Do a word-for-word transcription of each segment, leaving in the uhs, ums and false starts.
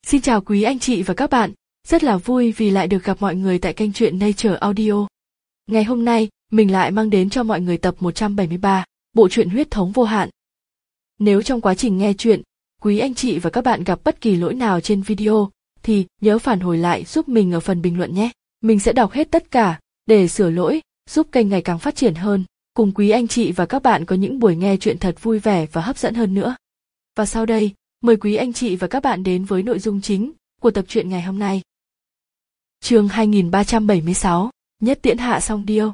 Xin chào quý anh chị và các bạn, rất là vui vì lại được gặp mọi người tại kênh truyện Nature Audio. Ngày hôm nay, mình lại mang đến cho mọi người tập một trăm bảy mươi ba, bộ truyện Huyết thống vô hạn. Nếu trong quá trình nghe truyện, quý anh chị và các bạn gặp bất kỳ lỗi nào trên video, thì nhớ phản hồi lại giúp mình ở phần bình luận nhé. Mình sẽ đọc hết tất cả, để sửa lỗi, giúp kênh ngày càng phát triển hơn, cùng quý anh chị và các bạn có những buổi nghe truyện thật vui vẻ và hấp dẫn hơn nữa. Và sau đây, mời quý anh chị và các bạn đến với nội dung chính của tập truyện ngày hôm nay. Chương hai nghìn ba trăm bảy mươi sáu, Nhất Tiễn Hạ Song Điêu.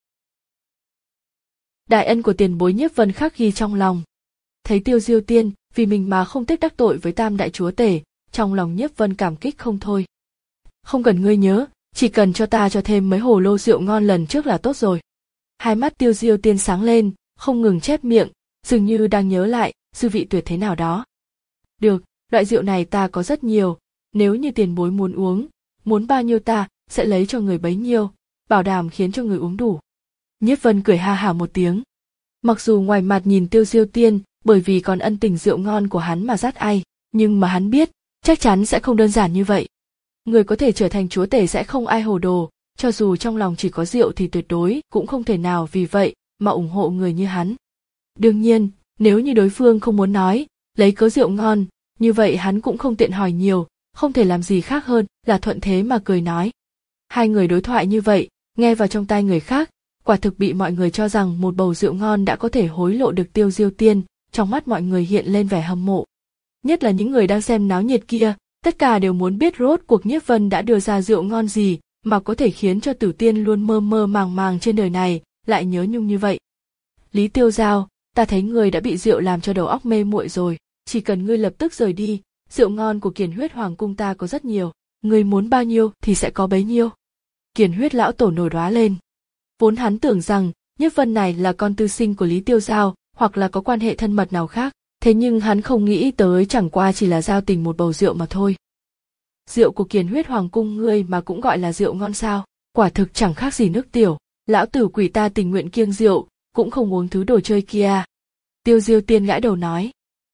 Đại ân của tiền bối Nhiếp Vân khắc ghi trong lòng. Thấy Tiêu Diêu Tiên vì mình mà không tiếc đắc tội với Tam đại chúa tể, trong lòng Nhiếp Vân cảm kích không thôi. Không cần ngươi nhớ, chỉ cần cho ta cho thêm mấy hồ lô rượu ngon lần trước là tốt rồi. Hai mắt Tiêu Diêu Tiên sáng lên, không ngừng chép miệng, dường như đang nhớ lại dư vị tuyệt thế nào đó. Được, loại rượu này ta có rất nhiều, nếu như tiền bối muốn uống, muốn bao nhiêu ta sẽ lấy cho người bấy nhiêu, bảo đảm khiến cho người uống đủ. Nhiếp Vân cười ha hả một tiếng. Mặc dù ngoài mặt nhìn Tiêu Diêu Tiên bởi vì còn ân tình rượu ngon của hắn mà dắt ai, nhưng mà hắn biết, chắc chắn sẽ không đơn giản như vậy. Người có thể trở thành chúa tể sẽ không ai hồ đồ, cho dù trong lòng chỉ có rượu thì tuyệt đối cũng không thể nào vì vậy mà ủng hộ người như hắn. Đương nhiên, nếu như đối phương không muốn nói, lấy cớ rượu ngon, như vậy hắn cũng không tiện hỏi nhiều, không thể làm gì khác hơn là thuận thế mà cười nói. Hai người đối thoại như vậy, nghe vào trong tai người khác, quả thực bị mọi người cho rằng một bầu rượu ngon đã có thể hối lộ được Tiêu Diêu Tiên, trong mắt mọi người hiện lên vẻ hâm mộ. Nhất là những người đang xem náo nhiệt kia, tất cả đều muốn biết rốt cuộc Nhiếp Vân đã đưa ra rượu ngon gì mà có thể khiến cho Tử Tiên luôn mơ mơ màng màng trên đời này, lại nhớ nhung như vậy. Lý Tiêu Giao, ta thấy ngươi đã bị rượu làm cho đầu óc mê muội rồi, chỉ cần ngươi lập tức rời đi, rượu ngon của Kiền Huyết Hoàng cung ta có rất nhiều, ngươi muốn bao nhiêu thì sẽ có bấy nhiêu. Kiền Huyết lão tổ nổi đoá lên. Vốn hắn tưởng rằng Nhiếp Vân này là con tư sinh của Lý Tiêu Giao, hoặc là có quan hệ thân mật nào khác, thế nhưng hắn không nghĩ tới chẳng qua chỉ là giao tình một bầu rượu mà thôi. Rượu của Kiền Huyết Hoàng cung ngươi mà cũng gọi là rượu ngon sao? Quả thực chẳng khác gì nước tiểu, lão tử quỷ ta tình nguyện kiêng rượu, cũng không uống thứ đồ chơi kia. Tiêu Diêu Tiên gãi đầu nói.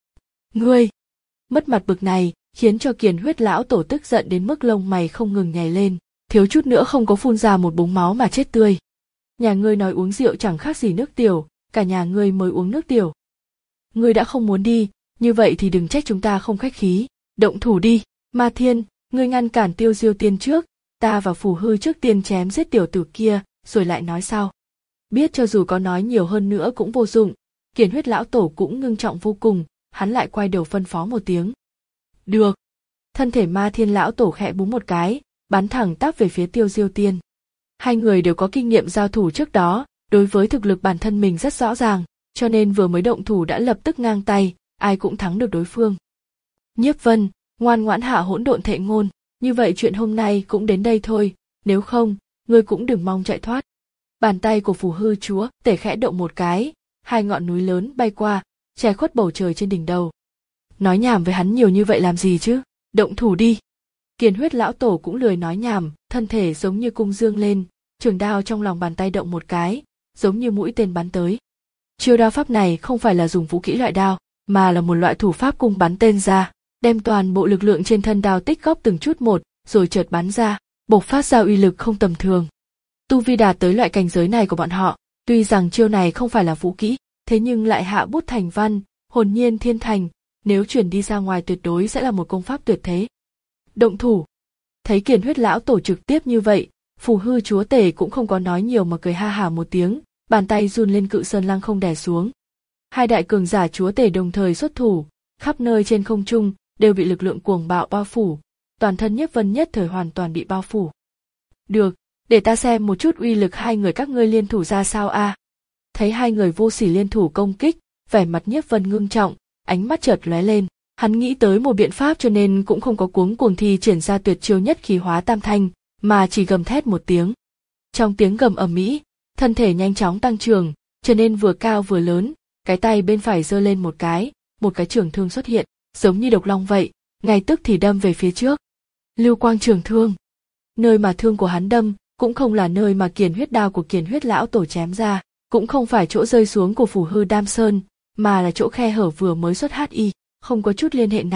Ngươi! Mất mặt bực này khiến cho Kiền Huyết lão tổ tức giận đến mức lông mày không ngừng nhảy lên, thiếu chút nữa không có phun ra một búng máu mà chết tươi. Nhà ngươi nói uống rượu chẳng khác gì nước tiểu, cả nhà ngươi mới uống nước tiểu. Ngươi đã không muốn đi, như vậy thì đừng trách chúng ta không khách khí, động thủ đi. Ma Thiên, ngươi ngăn cản Tiêu Diêu Tiên trước, ta và Phù Hư trước tiên chém giết tiểu tử kia, rồi lại nói sau. Biết cho dù có nói nhiều hơn nữa cũng vô dụng, Kiền Huyết lão tổ cũng ngưng trọng vô cùng, hắn lại quay đầu phân phó một tiếng. Được. Thân thể Ma Thiên lão tổ khẽ búng một cái, bắn thẳng tắp về phía Tiêu Diêu Tiên. Hai người đều có kinh nghiệm giao thủ trước đó, đối với thực lực bản thân mình rất rõ ràng, cho nên vừa mới động thủ đã lập tức ngang tay, ai cũng thắng được đối phương. Nhiếp Vân, ngoan ngoãn hạ hỗn độn thệ ngôn, như vậy chuyện hôm nay cũng đến đây thôi, nếu không, ngươi cũng đừng mong chạy thoát. Bàn tay của Phù Hư chúa tể khẽ động một cái, hai ngọn núi lớn bay qua, che khuất bầu trời trên đỉnh đầu. Nói nhảm với hắn nhiều như vậy làm gì chứ, động thủ đi. Kiền Huyết lão tổ cũng lười nói nhảm, thân thể giống như cung dương lên, trường đao trong lòng bàn tay động một cái, giống như mũi tên bắn tới. Chiêu đao pháp này không phải là dùng vũ kỹ loại đao, mà là một loại thủ pháp cung bắn tên ra, đem toàn bộ lực lượng trên thân đao tích góp từng chút một, rồi chợt bắn ra, bộc phát ra uy lực không tầm thường. Tu vi đạt tới loại cảnh giới này của bọn họ, tuy rằng chiêu này không phải là vũ kỹ, thế nhưng lại hạ bút thành văn, hồn nhiên thiên thành, nếu chuyển đi ra ngoài tuyệt đối sẽ là một công pháp tuyệt thế. Động thủ. Thấy Kiền Huyết lão tổ trực tiếp như vậy, Phù Hư chúa tể cũng không có nói nhiều mà cười ha hả một tiếng, bàn tay run lên cự sơn lăng không đè xuống. Hai đại cường giả chúa tể đồng thời xuất thủ, khắp nơi trên không trung đều bị lực lượng cuồng bạo bao phủ, toàn thân Nhiếp Vân nhất thời hoàn toàn bị bao phủ. Được, để ta xem một chút uy lực hai người các ngươi liên thủ ra sao a. À. Thấy hai người vô sỉ liên thủ công kích, vẻ mặt Nhiếp Vân ngưng trọng, ánh mắt chợt lóe lên, hắn nghĩ tới một biện pháp cho nên cũng không có cuống cuồng thi triển ra tuyệt chiêu nhất khí hóa tam thanh, mà chỉ gầm thét một tiếng. Trong tiếng gầm ầm ĩ, thân thể nhanh chóng tăng trưởng, trở nên vừa cao vừa lớn, cái tay bên phải giơ lên một cái, một cái trường thương xuất hiện, giống như độc long vậy, ngay tức thì đâm về phía trước. Lưu quang trường thương. Nơi mà thương của hắn đâm, cũng không là nơi mà Kiền Huyết đao của Kiền Huyết lão tổ chém ra, cũng không phải chỗ rơi xuống của Phù Hư Đam Sơn, mà là chỗ khe hở vừa mới xuất hi, không có chút liên hệ nào,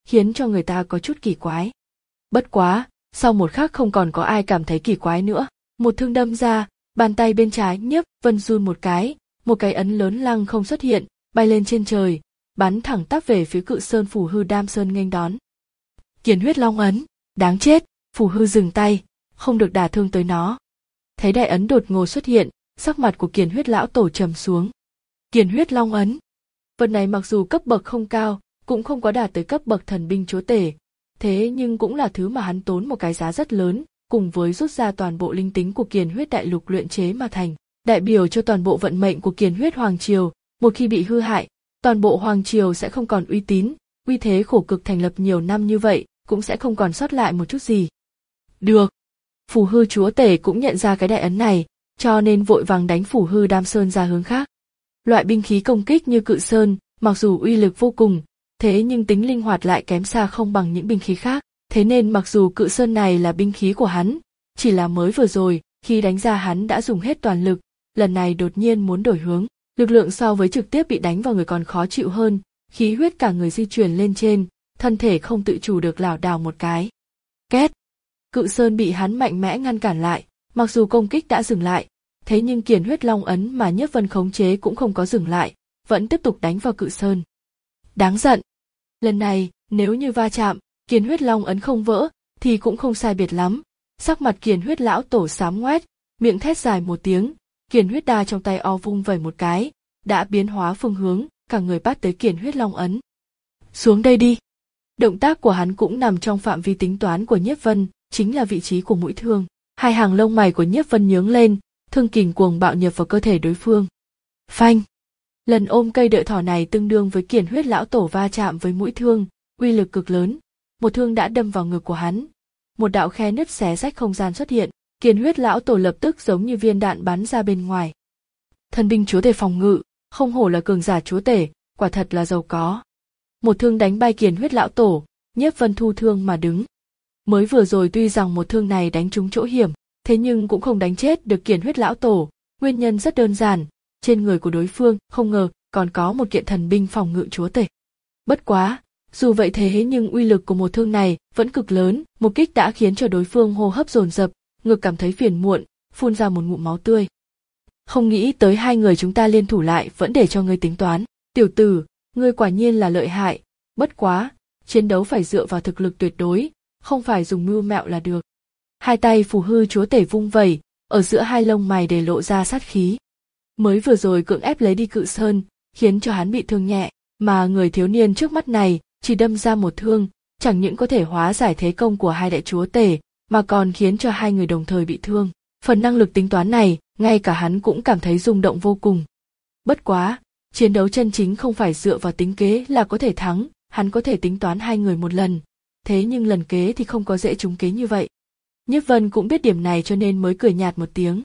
khiến cho người ta có chút kỳ quái. Bất quá, sau một khắc không còn có ai cảm thấy kỳ quái nữa. Một thương đâm ra, bàn tay bên trái Nhiếp Vân run một cái, một cái ấn lớn lăng không xuất hiện, bay lên trên trời, bắn thẳng tắp về phía Cự Sơn Phù Hư Đam Sơn nghênh đón. Kiền huyết long ấn, đáng chết, Phù Hư dừng tay, không được đả thương tới nó. Thấy đại ấn đột ngột xuất hiện, sắc mặt của Kiền huyết lão tổ trầm xuống. Kiền huyết long ấn, vật này mặc dù cấp bậc không cao, cũng không có đạt tới cấp bậc thần binh chúa tể, thế nhưng cũng là thứ mà hắn tốn một cái giá rất lớn, cùng với rút ra toàn bộ linh tính của Kiền huyết đại lục luyện chế mà thành, đại biểu cho toàn bộ vận mệnh của Kiền huyết hoàng triều. Một khi bị hư hại, toàn bộ hoàng triều sẽ không còn uy tín, uy thế khổ cực thành lập nhiều năm như vậy cũng sẽ không còn sót lại một chút gì. Được, Phù Hư chúa tể cũng nhận ra cái đại ấn này, cho nên vội vàng đánh Phù Hư Đam Sơn ra hướng khác. Loại binh khí công kích như Cự Sơn, mặc dù uy lực vô cùng, thế nhưng tính linh hoạt lại kém xa không bằng những binh khí khác. Thế nên mặc dù Cự Sơn này là binh khí của hắn, chỉ là mới vừa rồi, khi đánh ra hắn đã dùng hết toàn lực, lần này đột nhiên muốn đổi hướng. Lực lượng so với trực tiếp bị đánh vào người còn khó chịu hơn, khí huyết cả người di chuyển lên trên, thân thể không tự chủ được lảo đảo một cái. Két! Cự Sơn bị hắn mạnh mẽ ngăn cản lại, mặc dù công kích đã dừng lại, thế nhưng Kiền huyết long ấn mà Nhiếp Vân khống chế cũng không có dừng lại, vẫn tiếp tục đánh vào Cự Sơn. Đáng giận! Lần này, nếu như va chạm, Kiền huyết long ấn không vỡ, thì cũng không sai biệt lắm. Sắc mặt Kiền huyết lão tổ xám ngoét, miệng thét dài một tiếng, Kiền huyết đa trong tay o vung vẩy một cái, đã biến hóa phương hướng, cả người bắt tới Kiền huyết long ấn. Xuống đây đi. Động tác của hắn cũng nằm trong phạm vi tính toán của Nhiếp Vân, chính là vị trí của mũi thương. Hai hàng lông mày của Nhiếp Vân nhướng lên, thương kình cuồng bạo nhập vào cơ thể đối phương. Phanh! Lần ôm cây đợi thỏ này tương đương với Kiền huyết lão tổ va chạm với mũi thương, uy lực cực lớn. Một thương đã đâm vào ngực của hắn. Một đạo khe nứt xé rách không gian xuất hiện. Kiền huyết lão tổ lập tức giống như viên đạn bắn ra bên ngoài. Thần binh chúa tể phòng ngự, không hổ là cường giả chúa tể, quả thật là giàu có. Một thương đánh bay Kiền huyết lão tổ, Nhiếp Vân thu thương mà đứng. Mới vừa rồi tuy rằng một thương này đánh trúng chỗ hiểm, thế nhưng cũng không đánh chết được Kiền huyết lão tổ. Nguyên nhân rất đơn giản, trên người của đối phương không ngờ còn có một kiện thần binh phòng ngự chúa tể. Bất quá, dù vậy thế nhưng uy lực của một thương này vẫn cực lớn, một kích đã khiến cho đối phương hô hấp dồn dập, ngực cảm thấy phiền muộn, phun ra một ngụm máu tươi. Không nghĩ tới hai người chúng ta liên thủ lại vẫn để cho ngươi tính toán. Tiểu tử, ngươi quả nhiên là lợi hại, bất quá, chiến đấu phải dựa vào thực lực tuyệt đối, không phải dùng mưu mẹo là được. Hai tay Phù Hư chúa tể vung vẩy, ở giữa hai lông mày để lộ ra sát khí. Mới vừa rồi cưỡng ép lấy đi Cự Sơn, khiến cho hắn bị thương nhẹ, mà người thiếu niên trước mắt này chỉ đâm ra một thương, chẳng những có thể hóa giải thế công của hai đại chúa tể, mà còn khiến cho hai người đồng thời bị thương. Phần năng lực tính toán này, ngay cả hắn cũng cảm thấy rung động vô cùng. Bất quá, chiến đấu chân chính không phải dựa vào tính kế là có thể thắng, hắn có thể tính toán hai người một lần, thế nhưng lần kế thì không có dễ trúng kế như vậy. Nhiếp Vân cũng biết điểm này cho nên mới cười nhạt một tiếng.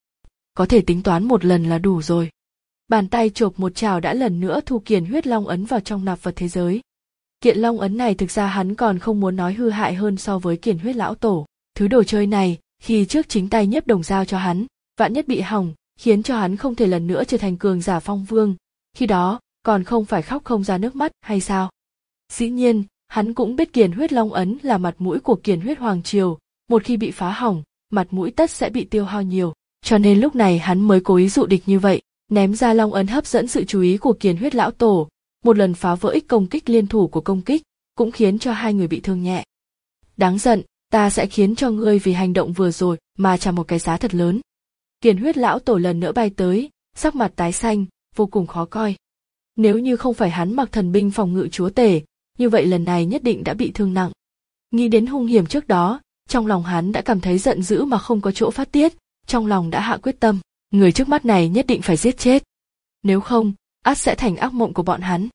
Có thể tính toán một lần là đủ rồi. Bàn tay chộp một chảo đã lần nữa thu Kiền huyết long ấn vào trong nạp vật thế giới. Kiện long ấn này thực ra hắn còn không muốn nói hư hại hơn so với Kiền huyết lão tổ. Thứ đồ chơi này, khi trước chính tay Nhiếp Đồng giao cho hắn, vạn nhất bị hỏng, khiến cho hắn không thể lần nữa trở thành cường giả phong vương, khi đó, còn không phải khóc không ra nước mắt hay sao? Dĩ nhiên, hắn cũng biết Kiền huyết long ấn là mặt mũi của Kiền huyết hoàng triều, một khi bị phá hỏng, mặt mũi tất sẽ bị tiêu hao nhiều, cho nên lúc này hắn mới cố ý dụ địch như vậy, ném ra long ấn hấp dẫn sự chú ý của Kiền huyết lão tổ, một lần phá vỡ ích công kích liên thủ của công kích, cũng khiến cho hai người bị thương nhẹ. Đáng giận, ta sẽ khiến cho ngươi vì hành động vừa rồi mà trả một cái giá thật lớn. Kiền huyết lão tổ lần nữa bay tới, sắc mặt tái xanh, vô cùng khó coi. Nếu như không phải hắn mặc thần binh phòng ngự chúa tể, như vậy lần này nhất định đã bị thương nặng. Nghĩ đến hung hiểm trước đó, trong lòng hắn đã cảm thấy giận dữ mà không có chỗ phát tiết, trong lòng đã hạ quyết tâm, người trước mắt này nhất định phải giết chết. Nếu không, ắt sẽ thành ác mộng của bọn hắn.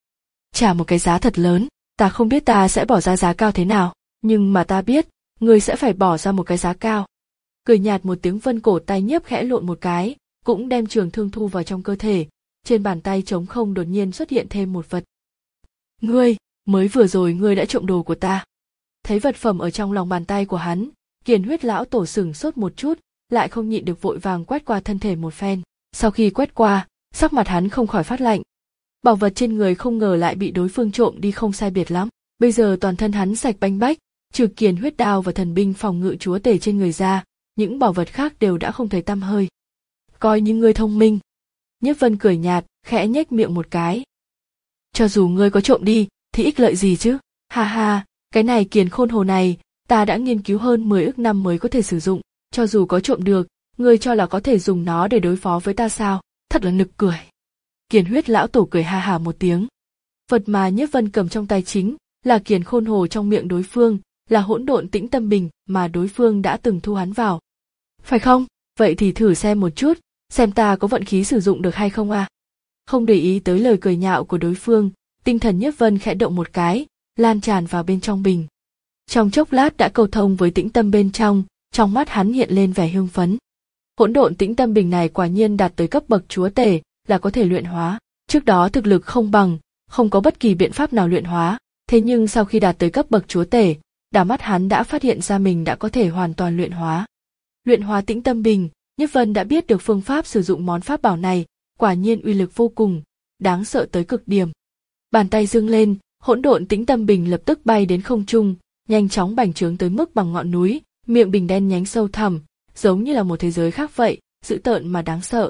Trả một cái giá thật lớn, ta không biết ta sẽ bỏ ra giá cao thế nào, nhưng mà ta biết, người sẽ phải bỏ ra một cái giá cao. Cười nhạt một tiếng, Vân cổ tay Nhiếp khẽ lộn một cái, cũng đem trường thương thu vào trong cơ thể, trên bàn tay trống không đột nhiên xuất hiện thêm một vật. Ngươi, mới vừa rồi ngươi đã trộm đồ của ta. Thấy vật phẩm ở trong lòng bàn tay của hắn, Kiền huyết lão tổ sửng sốt một chút, lại không nhịn được vội vàng quét qua thân thể một phen. Sau khi quét qua, sắc mặt hắn không khỏi phát lạnh. Bảo vật trên người không ngờ lại bị đối phương trộm đi không sai biệt lắm. Bây giờ toàn thân hắn sạch banh bách, trừ kiền huyết đao và thần binh phòng ngự chúa tể trên người ra, những bảo vật khác đều đã không thấy tăm hơi. Coi như ngươi thông minh. Nhiếp Vân cười nhạt, khẽ nhếch miệng một cái. Cho dù ngươi có trộm đi, thì ích lợi gì chứ? Ha ha, cái này kiền khôn hồ này, ta đã nghiên cứu hơn mười ức năm mới có thể sử dụng, cho dù có trộm được, ngươi cho là có thể dùng nó để đối phó với ta sao? Thật là nực cười. Kiền huyết lão tổ cười ha hả một tiếng. Vật mà Nhiếp Vân cầm trong tay chính là kiền khôn hồ trong miệng đối phương, là hỗn độn tĩnh tâm bình mà đối phương đã từng thu hắn vào. Phải không? Vậy thì thử xem một chút, xem ta có vận khí sử dụng được hay không à? Không để ý tới lời cười nhạo của đối phương, tinh thần Nhiếp Vân khẽ động một cái, lan tràn vào bên trong bình. Trong chốc lát đã cầu thông với tĩnh tâm bên trong, trong mắt hắn hiện lên vẻ hưng phấn. Hỗn độn tĩnh tâm bình này quả nhiên đạt tới cấp bậc chúa tể, là có thể luyện hóa. Trước đó thực lực không bằng, không có bất kỳ biện pháp nào luyện hóa, thế nhưng sau khi đạt tới cấp bậc chúa tể, đảo mắt hắn đã phát hiện ra mình đã có thể hoàn toàn luyện hóa. Luyện hóa tĩnh tâm bình, Nhiếp Vân đã biết được phương pháp sử dụng món pháp bảo này, quả nhiên uy lực vô cùng, đáng sợ tới cực điểm. Bàn tay giương lên, hỗn độn tĩnh tâm bình lập tức bay đến không trung, nhanh chóng bành trướng tới mức bằng ngọn núi, miệng bình đen nhánh sâu thẳm, giống như là một thế giới khác vậy, dữ tợn mà đáng sợ.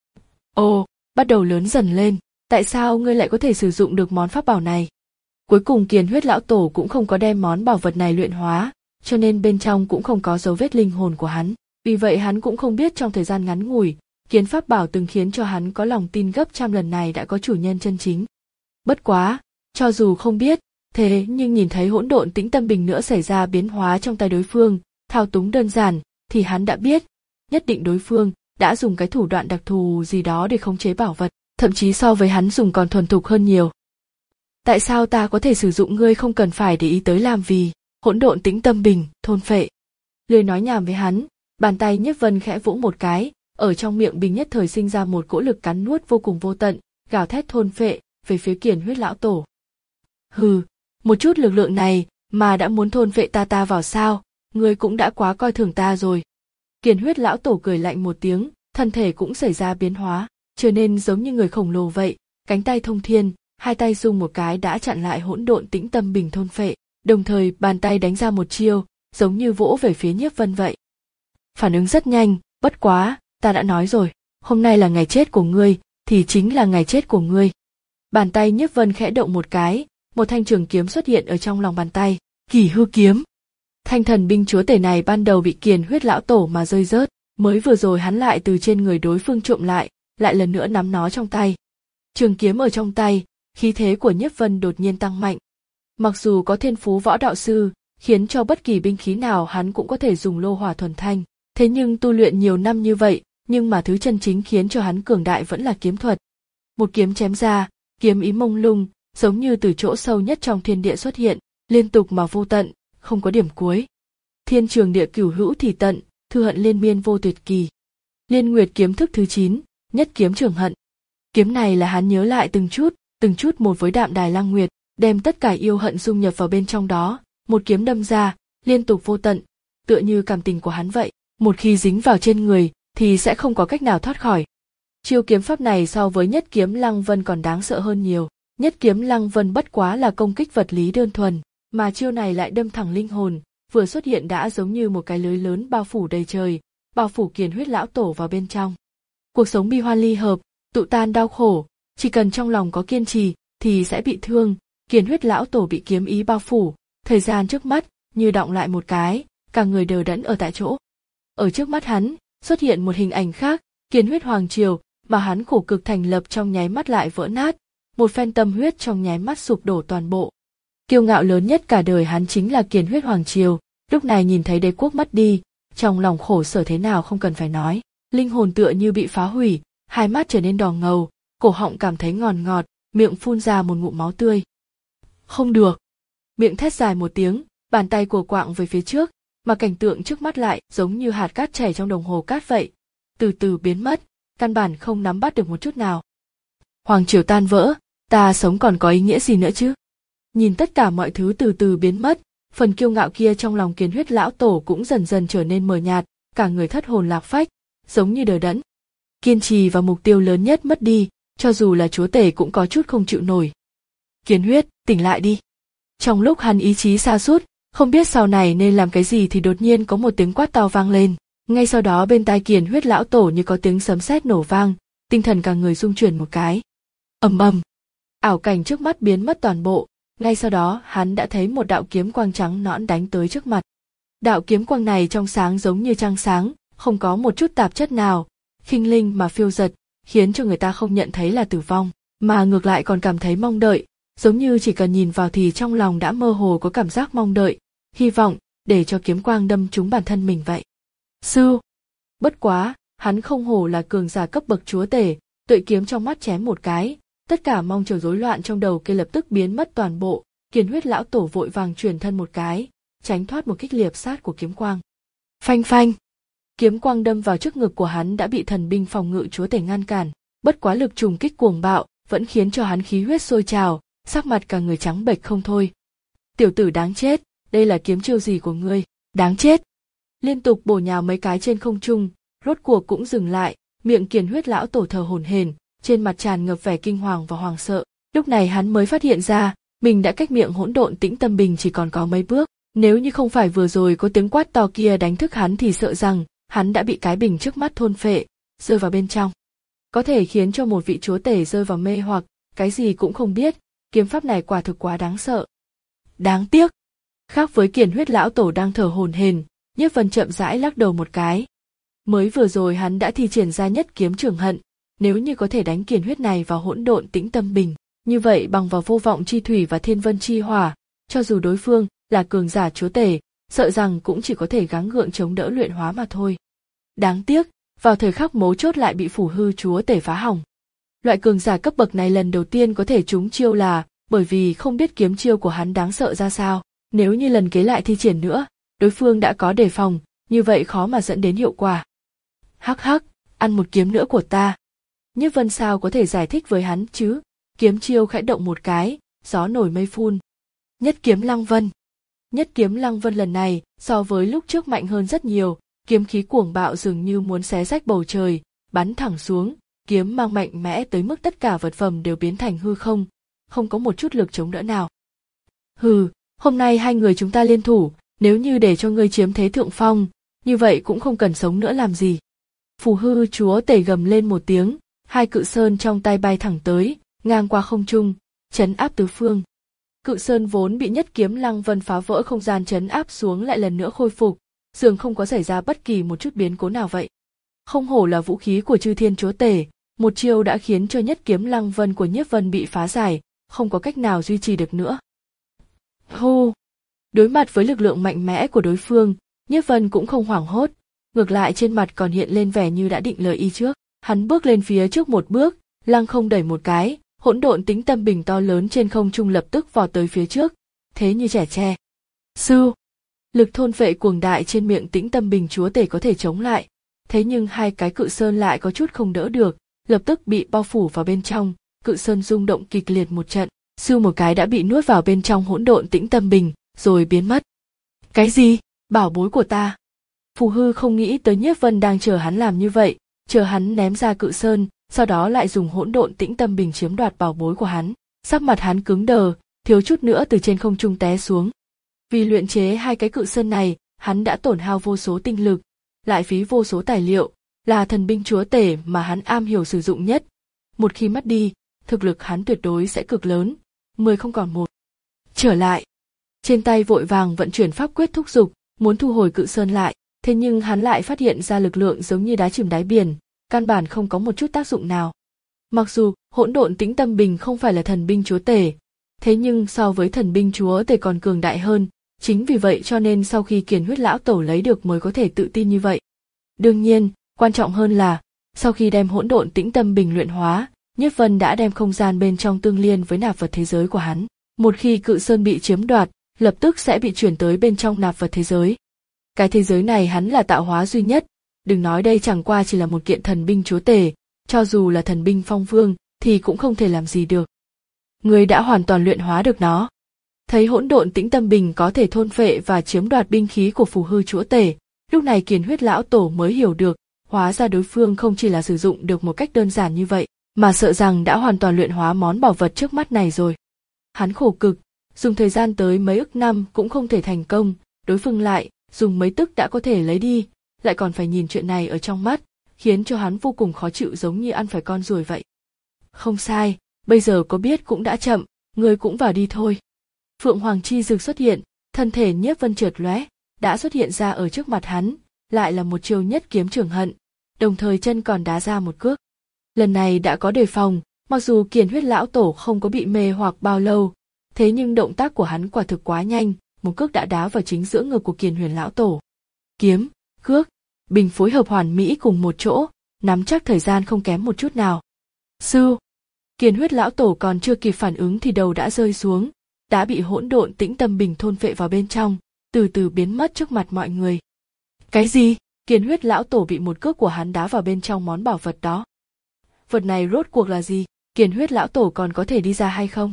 Ồ, bắt đầu lớn dần lên, tại sao ngươi lại có thể sử dụng được món pháp bảo này? Cuối cùng kiền huyết lão tổ cũng không có đem món bảo vật này luyện hóa, cho nên bên trong cũng không có dấu vết linh hồn của hắn. Vì vậy hắn cũng không biết trong thời gian ngắn ngủi, kiến pháp bảo từng khiến cho hắn có lòng tin gấp trăm lần này đã có chủ nhân chân chính. Bất quá, cho dù không biết, thế nhưng nhìn thấy hỗn độn tĩnh tâm bình nữa xảy ra biến hóa trong tay đối phương, thao túng đơn giản, thì hắn đã biết, nhất định đối phương đã dùng cái thủ đoạn đặc thù gì đó để khống chế bảo vật, thậm chí so với hắn dùng còn thuần thục hơn nhiều. Tại sao ta có thể sử dụng ngươi không cần phải để ý tới làm vì, hỗn độn tĩnh tâm bình, thôn phệ. Lười nói nhảm với hắn, bàn tay Nhiếp Vân khẽ vỗ một cái, ở trong miệng bình nhất thời sinh ra một cỗ lực cắn nuốt vô cùng vô tận, gào thét thôn phệ về phía kiền huyết lão tổ. Hừ, một chút lực lượng này mà đã muốn thôn phệ ta ta vào sao, ngươi cũng đã quá coi thường ta rồi. Kiền huyết lão tổ cười lạnh một tiếng, thân thể cũng xảy ra biến hóa, trở nên giống như người khổng lồ vậy, cánh tay thông thiên, hai tay dùng một cái đã chặn lại hỗn độn tĩnh tâm bình thôn phệ, đồng thời bàn tay đánh ra một chiêu, giống như vỗ về phía Nhiếp Vân vậy. Phản ứng rất nhanh, bất quá, ta đã nói rồi, hôm nay là ngày chết của ngươi, thì chính là ngày chết của ngươi. Bàn tay Nhiếp Vân khẽ động một cái, một thanh trường kiếm xuất hiện ở trong lòng bàn tay, Kỳ Hư kiếm. Thanh thần binh chúa tể này ban đầu bị kiền huyết lão tổ mà rơi rớt, mới vừa rồi hắn lại từ trên người đối phương trộm lại, lại lần nữa nắm nó trong tay. Trường kiếm ở trong tay, khí thế của Nhiếp Vân đột nhiên tăng mạnh. Mặc dù có thiên phú võ đạo sư, khiến cho bất kỳ binh khí nào hắn cũng có thể dùng lô hỏa thuần thanh, thế nhưng tu luyện nhiều năm như vậy, nhưng mà thứ chân chính khiến cho hắn cường đại vẫn là kiếm thuật. Một kiếm chém ra, kiếm ý mông lung, giống như từ chỗ sâu nhất trong thiên địa xuất hiện, liên tục mà vô tận, không có điểm cuối. Thiên trường địa cửu hữu thì tận, thư hận liên miên vô tuyệt kỳ. Liên Nguyệt kiếm thức thứ chín, nhất kiếm trường hận. Kiếm này là hắn nhớ lại từng chút, từng chút một với Đạm Đài Lăng Nguyệt, đem tất cả yêu hận dung nhập vào bên trong đó, một kiếm đâm ra, liên tục vô tận, tựa như cảm tình của hắn vậy, một khi dính vào trên người thì sẽ không có cách nào thoát khỏi. Chiêu kiếm pháp này so với nhất kiếm Lăng Vân còn đáng sợ hơn nhiều, nhất kiếm Lăng Vân bất quá là công kích vật lý đơn thuần, mà chiêu này lại đâm thẳng linh hồn, vừa xuất hiện đã giống như một cái lưới lớn bao phủ đầy trời, bao phủ kiền huyết lão tổ vào bên trong. Cuộc sống bi hoan ly hợp, tụ tan đau khổ, chỉ cần trong lòng có kiên trì thì sẽ bị thương. Kiền huyết lão tổ bị kiếm ý bao phủ, thời gian trước mắt như đọng lại một cái, cả người đờ đẫn ở tại chỗ. Ở trước mắt hắn xuất hiện một hình ảnh khác, kiền huyết hoàng triều mà hắn khổ cực thành lập trong nháy mắt lại vỡ nát, một phen tâm huyết trong nháy mắt sụp đổ toàn bộ. Kiêu ngạo lớn nhất cả đời hắn chính là kiền huyết hoàng triều, lúc này nhìn thấy đế quốc mất đi, trong lòng khổ sở thế nào không cần phải nói, linh hồn tựa như bị phá hủy, hai mắt trở nên đỏ ngầu, cổ họng cảm thấy ngọt ngọt, miệng phun ra một ngụm máu tươi. Không được. Miệng thét dài một tiếng, bàn tay của quạng về phía trước, mà cảnh tượng trước mắt lại giống như hạt cát chảy trong đồng hồ cát vậy, từ từ biến mất, căn bản không nắm bắt được một chút nào. Hoàng triều tan vỡ, ta sống còn có ý nghĩa gì nữa chứ? Nhìn tất cả mọi thứ từ từ biến mất, phần kiêu ngạo kia trong lòng kiền huyết lão tổ cũng dần dần trở nên mờ nhạt, cả người thất hồn lạc phách, giống như đờ đẫn. Kiên trì và mục tiêu lớn nhất mất đi, cho dù là chúa tể cũng có chút không chịu nổi. Kiền huyết, tỉnh lại đi. Trong lúc hắn ý chí sa sút, không biết sau này nên làm cái gì thì đột nhiên có một tiếng quát to vang lên. Ngay sau đó bên tai Kiền Huyết lão tổ như có tiếng sấm sét nổ vang, tinh thần cả người rung chuyển một cái. Ầm ầm, ảo cảnh trước mắt biến mất toàn bộ. Ngay sau đó hắn đã thấy một đạo kiếm quang trắng nõn đánh tới trước mặt. Đạo kiếm quang này trong sáng giống như trăng sáng, không có một chút tạp chất nào, khinh linh mà phiêu dật, khiến cho người ta không nhận thấy là tử vong, mà ngược lại còn cảm thấy mong đợi, giống như chỉ cần nhìn vào thì trong lòng đã mơ hồ có cảm giác mong đợi, hy vọng, để cho kiếm quang đâm trúng bản thân mình vậy. Sư! Bất quá, hắn không hổ là cường giả cấp bậc chúa tể, tuệ kiếm trong mắt chém một cái, tất cả mong chờ rối loạn trong đầu kia lập tức biến mất toàn bộ. Kiền Huyết lão tổ vội vàng chuyển thân một cái, tránh thoát một kích liệp sát của kiếm quang. Phanh phanh! Kiếm quang đâm vào trước ngực của hắn đã bị thần binh phòng ngự chúa tể ngăn cản, bất quá lực trùng kích cuồng bạo vẫn khiến cho hắn khí huyết sôi trào, sắc mặt cả người trắng bệch không thôi. Tiểu tử đáng chết, đây là kiếm chiêu gì của ngươi? Đáng chết! Liên tục bổ nhào mấy cái trên không trung, rốt cuộc cũng dừng lại, miệng Kiền Huyết lão tổ thở hổn hển, trên mặt tràn ngập vẻ kinh hoàng và hoảng sợ. Lúc này hắn mới phát hiện ra, mình đã cách miệng hỗn độn tĩnh tâm bình chỉ còn có mấy bước, nếu như không phải vừa rồi có tiếng quát to kia đánh thức hắn thì sợ rằng hắn đã bị cái bình trước mắt thôn phệ, rơi vào bên trong. Có thể khiến cho một vị chúa tể rơi vào mê hoặc, cái gì cũng không biết, kiếm pháp này quả thực quá đáng sợ. Đáng tiếc. Khác với Kiền Huyết lão tổ đang thở hổn hển, Nhiếp Vân chậm rãi lắc đầu một cái. Mới vừa rồi hắn đã thi triển ra nhất kiếm trường hận, nếu như có thể đánh Kiền Huyết này vào hỗn độn tĩnh tâm bình, như vậy bằng vào vô vọng chi thủy và thiên vân chi hỏa, cho dù đối phương là cường giả chúa tể, sợ rằng cũng chỉ có thể gắng gượng chống đỡ luyện hóa mà thôi. Đáng tiếc, vào thời khắc mấu chốt lại bị Phù Hư chúa tể phá hỏng. Loại cường giả cấp bậc này lần đầu tiên có thể trúng chiêu là bởi vì không biết kiếm chiêu của hắn đáng sợ ra sao, nếu như lần kế lại thi triển nữa, đối phương đã có đề phòng, như vậy khó mà dẫn đến hiệu quả. Hắc hắc, ăn một kiếm nữa của ta. Nhiếp Vân sao có thể giải thích với hắn chứ, kiếm chiêu khẽ động một cái, gió nổi mây phun. Nhất kiếm Lăng Vân. Nhất kiếm Lăng Vân lần này so với lúc trước mạnh hơn rất nhiều, kiếm khí cuồng bạo dường như muốn xé rách bầu trời, bắn thẳng xuống, kiếm mang mạnh mẽ tới mức tất cả vật phẩm đều biến thành hư không, không có một chút lực chống đỡ nào. Hừ, hôm nay hai người chúng ta liên thủ, nếu như để cho ngươi chiếm thế thượng phong, như vậy cũng không cần sống nữa làm gì. Phù Hư chúa tể gầm lên một tiếng, hai cự sơn trong tay bay thẳng tới, ngang qua không trung, trấn áp tứ phương. Cự sơn vốn bị nhất kiếm Lăng Vân phá vỡ không gian trấn áp xuống lại lần nữa khôi phục, dường không có xảy ra bất kỳ một chút biến cố nào vậy. Không hổ là vũ khí của Chư Thiên chúa tể, một chiêu đã khiến cho nhất kiếm Lăng Vân của Nhiếp Vân bị phá giải, không có cách nào duy trì được nữa. Hô! Đối mặt với lực lượng mạnh mẽ của đối phương, Nhiếp Vân cũng không hoảng hốt, ngược lại trên mặt còn hiện lên vẻ như đã định lời y trước. Hắn bước lên phía trước một bước, lăng không đẩy một cái, hỗn độn tĩnh tâm bình to lớn trên không trung lập tức vọt tới phía trước, thế như trẻ tre. Sư! Lực thôn phệ cuồng đại trên miệng tĩnh tâm bình chúa tể có thể chống lại, thế nhưng hai cái cự sơn lại có chút không đỡ được, lập tức bị bao phủ vào bên trong, cự sơn rung động kịch liệt một trận, sư một cái đã bị nuốt vào bên trong hỗn độn tĩnh tâm bình, rồi biến mất. Cái gì? Bảo bối của ta! Phù Hư không nghĩ tới Nhiếp Vân đang chờ hắn làm như vậy, chờ hắn ném ra cự sơn, sau đó lại dùng hỗn độn tĩnh tâm bình chiếm đoạt bảo bối của hắn. Sắc mặt hắn cứng đờ, thiếu chút nữa từ trên không trung té xuống. Vì luyện chế hai cái cự sơn này, hắn đã tổn hao vô số tinh lực, lại phí vô số tài liệu, là thần binh chúa tể mà hắn am hiểu sử dụng nhất. Một khi mất đi, thực lực hắn tuyệt đối sẽ cực lớn, mười không còn một. Trở lại. Trên tay vội vàng vận chuyển pháp quyết thúc giục, muốn thu hồi cự sơn lại, thế nhưng hắn lại phát hiện ra lực lượng giống như đá chìm đáy biển, căn bản không có một chút tác dụng nào. Mặc dù hỗn độn tĩnh tâm bình không phải là thần binh chúa tể, thế nhưng so với thần binh chúa tể còn cường đại hơn, chính vì vậy cho nên sau khi Kiền Huyết lão tổ lấy được mới có thể tự tin như vậy. Đương nhiên, quan trọng hơn là, sau khi đem hỗn độn tĩnh tâm bình luyện hóa, Nhiếp Vân đã đem không gian bên trong tương liên với nạp vật thế giới của hắn. Một khi cự sơn bị chiếm đoạt, lập tức sẽ bị chuyển tới bên trong nạp vật thế giới. Cái thế giới này hắn là tạo hóa duy nhất, đừng nói đây chẳng qua chỉ là một kiện thần binh chúa tể, cho dù là thần binh phong vương thì cũng không thể làm gì được. Người đã hoàn toàn luyện hóa được nó. Thấy hỗn độn tĩnh tâm bình có thể thôn phệ và chiếm đoạt binh khí của Phù Hư chúa tể, lúc này Kiền Huyết lão tổ mới hiểu được, hóa ra đối phương không chỉ là sử dụng được một cách đơn giản như vậy, mà sợ rằng đã hoàn toàn luyện hóa món bảo vật trước mắt này rồi. Hắn khổ cực, dùng thời gian tới mấy ức năm cũng không thể thành công, đối phương lại dùng mấy tức đã có thể lấy đi, lại còn phải nhìn chuyện này ở trong mắt, khiến cho hắn vô cùng khó chịu, giống như ăn phải con ruồi vậy. Không sai, bây giờ có biết cũng đã chậm, ngươi cũng vào đi thôi. Phượng Hoàng Chi Dực xuất hiện, thân thể Nhiếp Vân chợt lóe, đã xuất hiện ra ở trước mặt hắn, lại là một chiêu nhất kiếm trường hận, đồng thời chân còn đá ra một cước. Lần này đã có đề phòng, mặc dù Kiền Huyết lão tổ không có bị mê hoặc bao lâu, thế nhưng động tác của hắn quả thực quá nhanh, một cước đã đá vào chính giữa ngực của Kiền Huyền lão tổ. Kiếm, cước, bình phối hợp hoàn mỹ cùng một chỗ, nắm chắc thời gian không kém một chút nào. Sư, Kiền Huyết lão tổ còn chưa kịp phản ứng thì đầu đã rơi xuống, đã bị hỗn độn tĩnh tâm bình thôn phệ vào bên trong, từ từ biến mất trước mặt mọi người. Cái gì? Kiền Huyết lão tổ bị một cước của hắn đá vào bên trong món bảo vật đó. Vật này rốt cuộc là gì? Kiền Huyết lão tổ còn có thể đi ra hay không?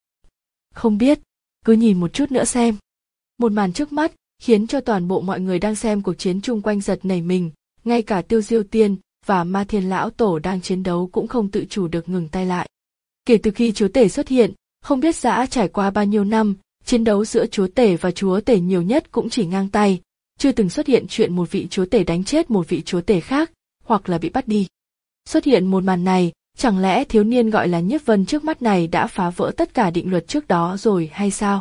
Không biết, cứ nhìn một chút nữa xem. Một màn trước mắt khiến cho toàn bộ mọi người đang xem cuộc chiến chung quanh giật nảy mình, ngay cả Tiêu Diêu Tiên và Ma Thiên lão tổ đang chiến đấu cũng không tự chủ được ngừng tay lại. Kể từ khi chúa tể xuất hiện, không biết đã trải qua bao nhiêu năm, chiến đấu giữa chúa tể và chúa tể nhiều nhất cũng chỉ ngang tay, chưa từng xuất hiện chuyện một vị chúa tể đánh chết một vị chúa tể khác, hoặc là bị bắt đi. Xuất hiện một màn này, chẳng lẽ thiếu niên gọi là Nhiếp Vân trước mắt này đã phá vỡ tất cả định luật trước đó rồi hay sao?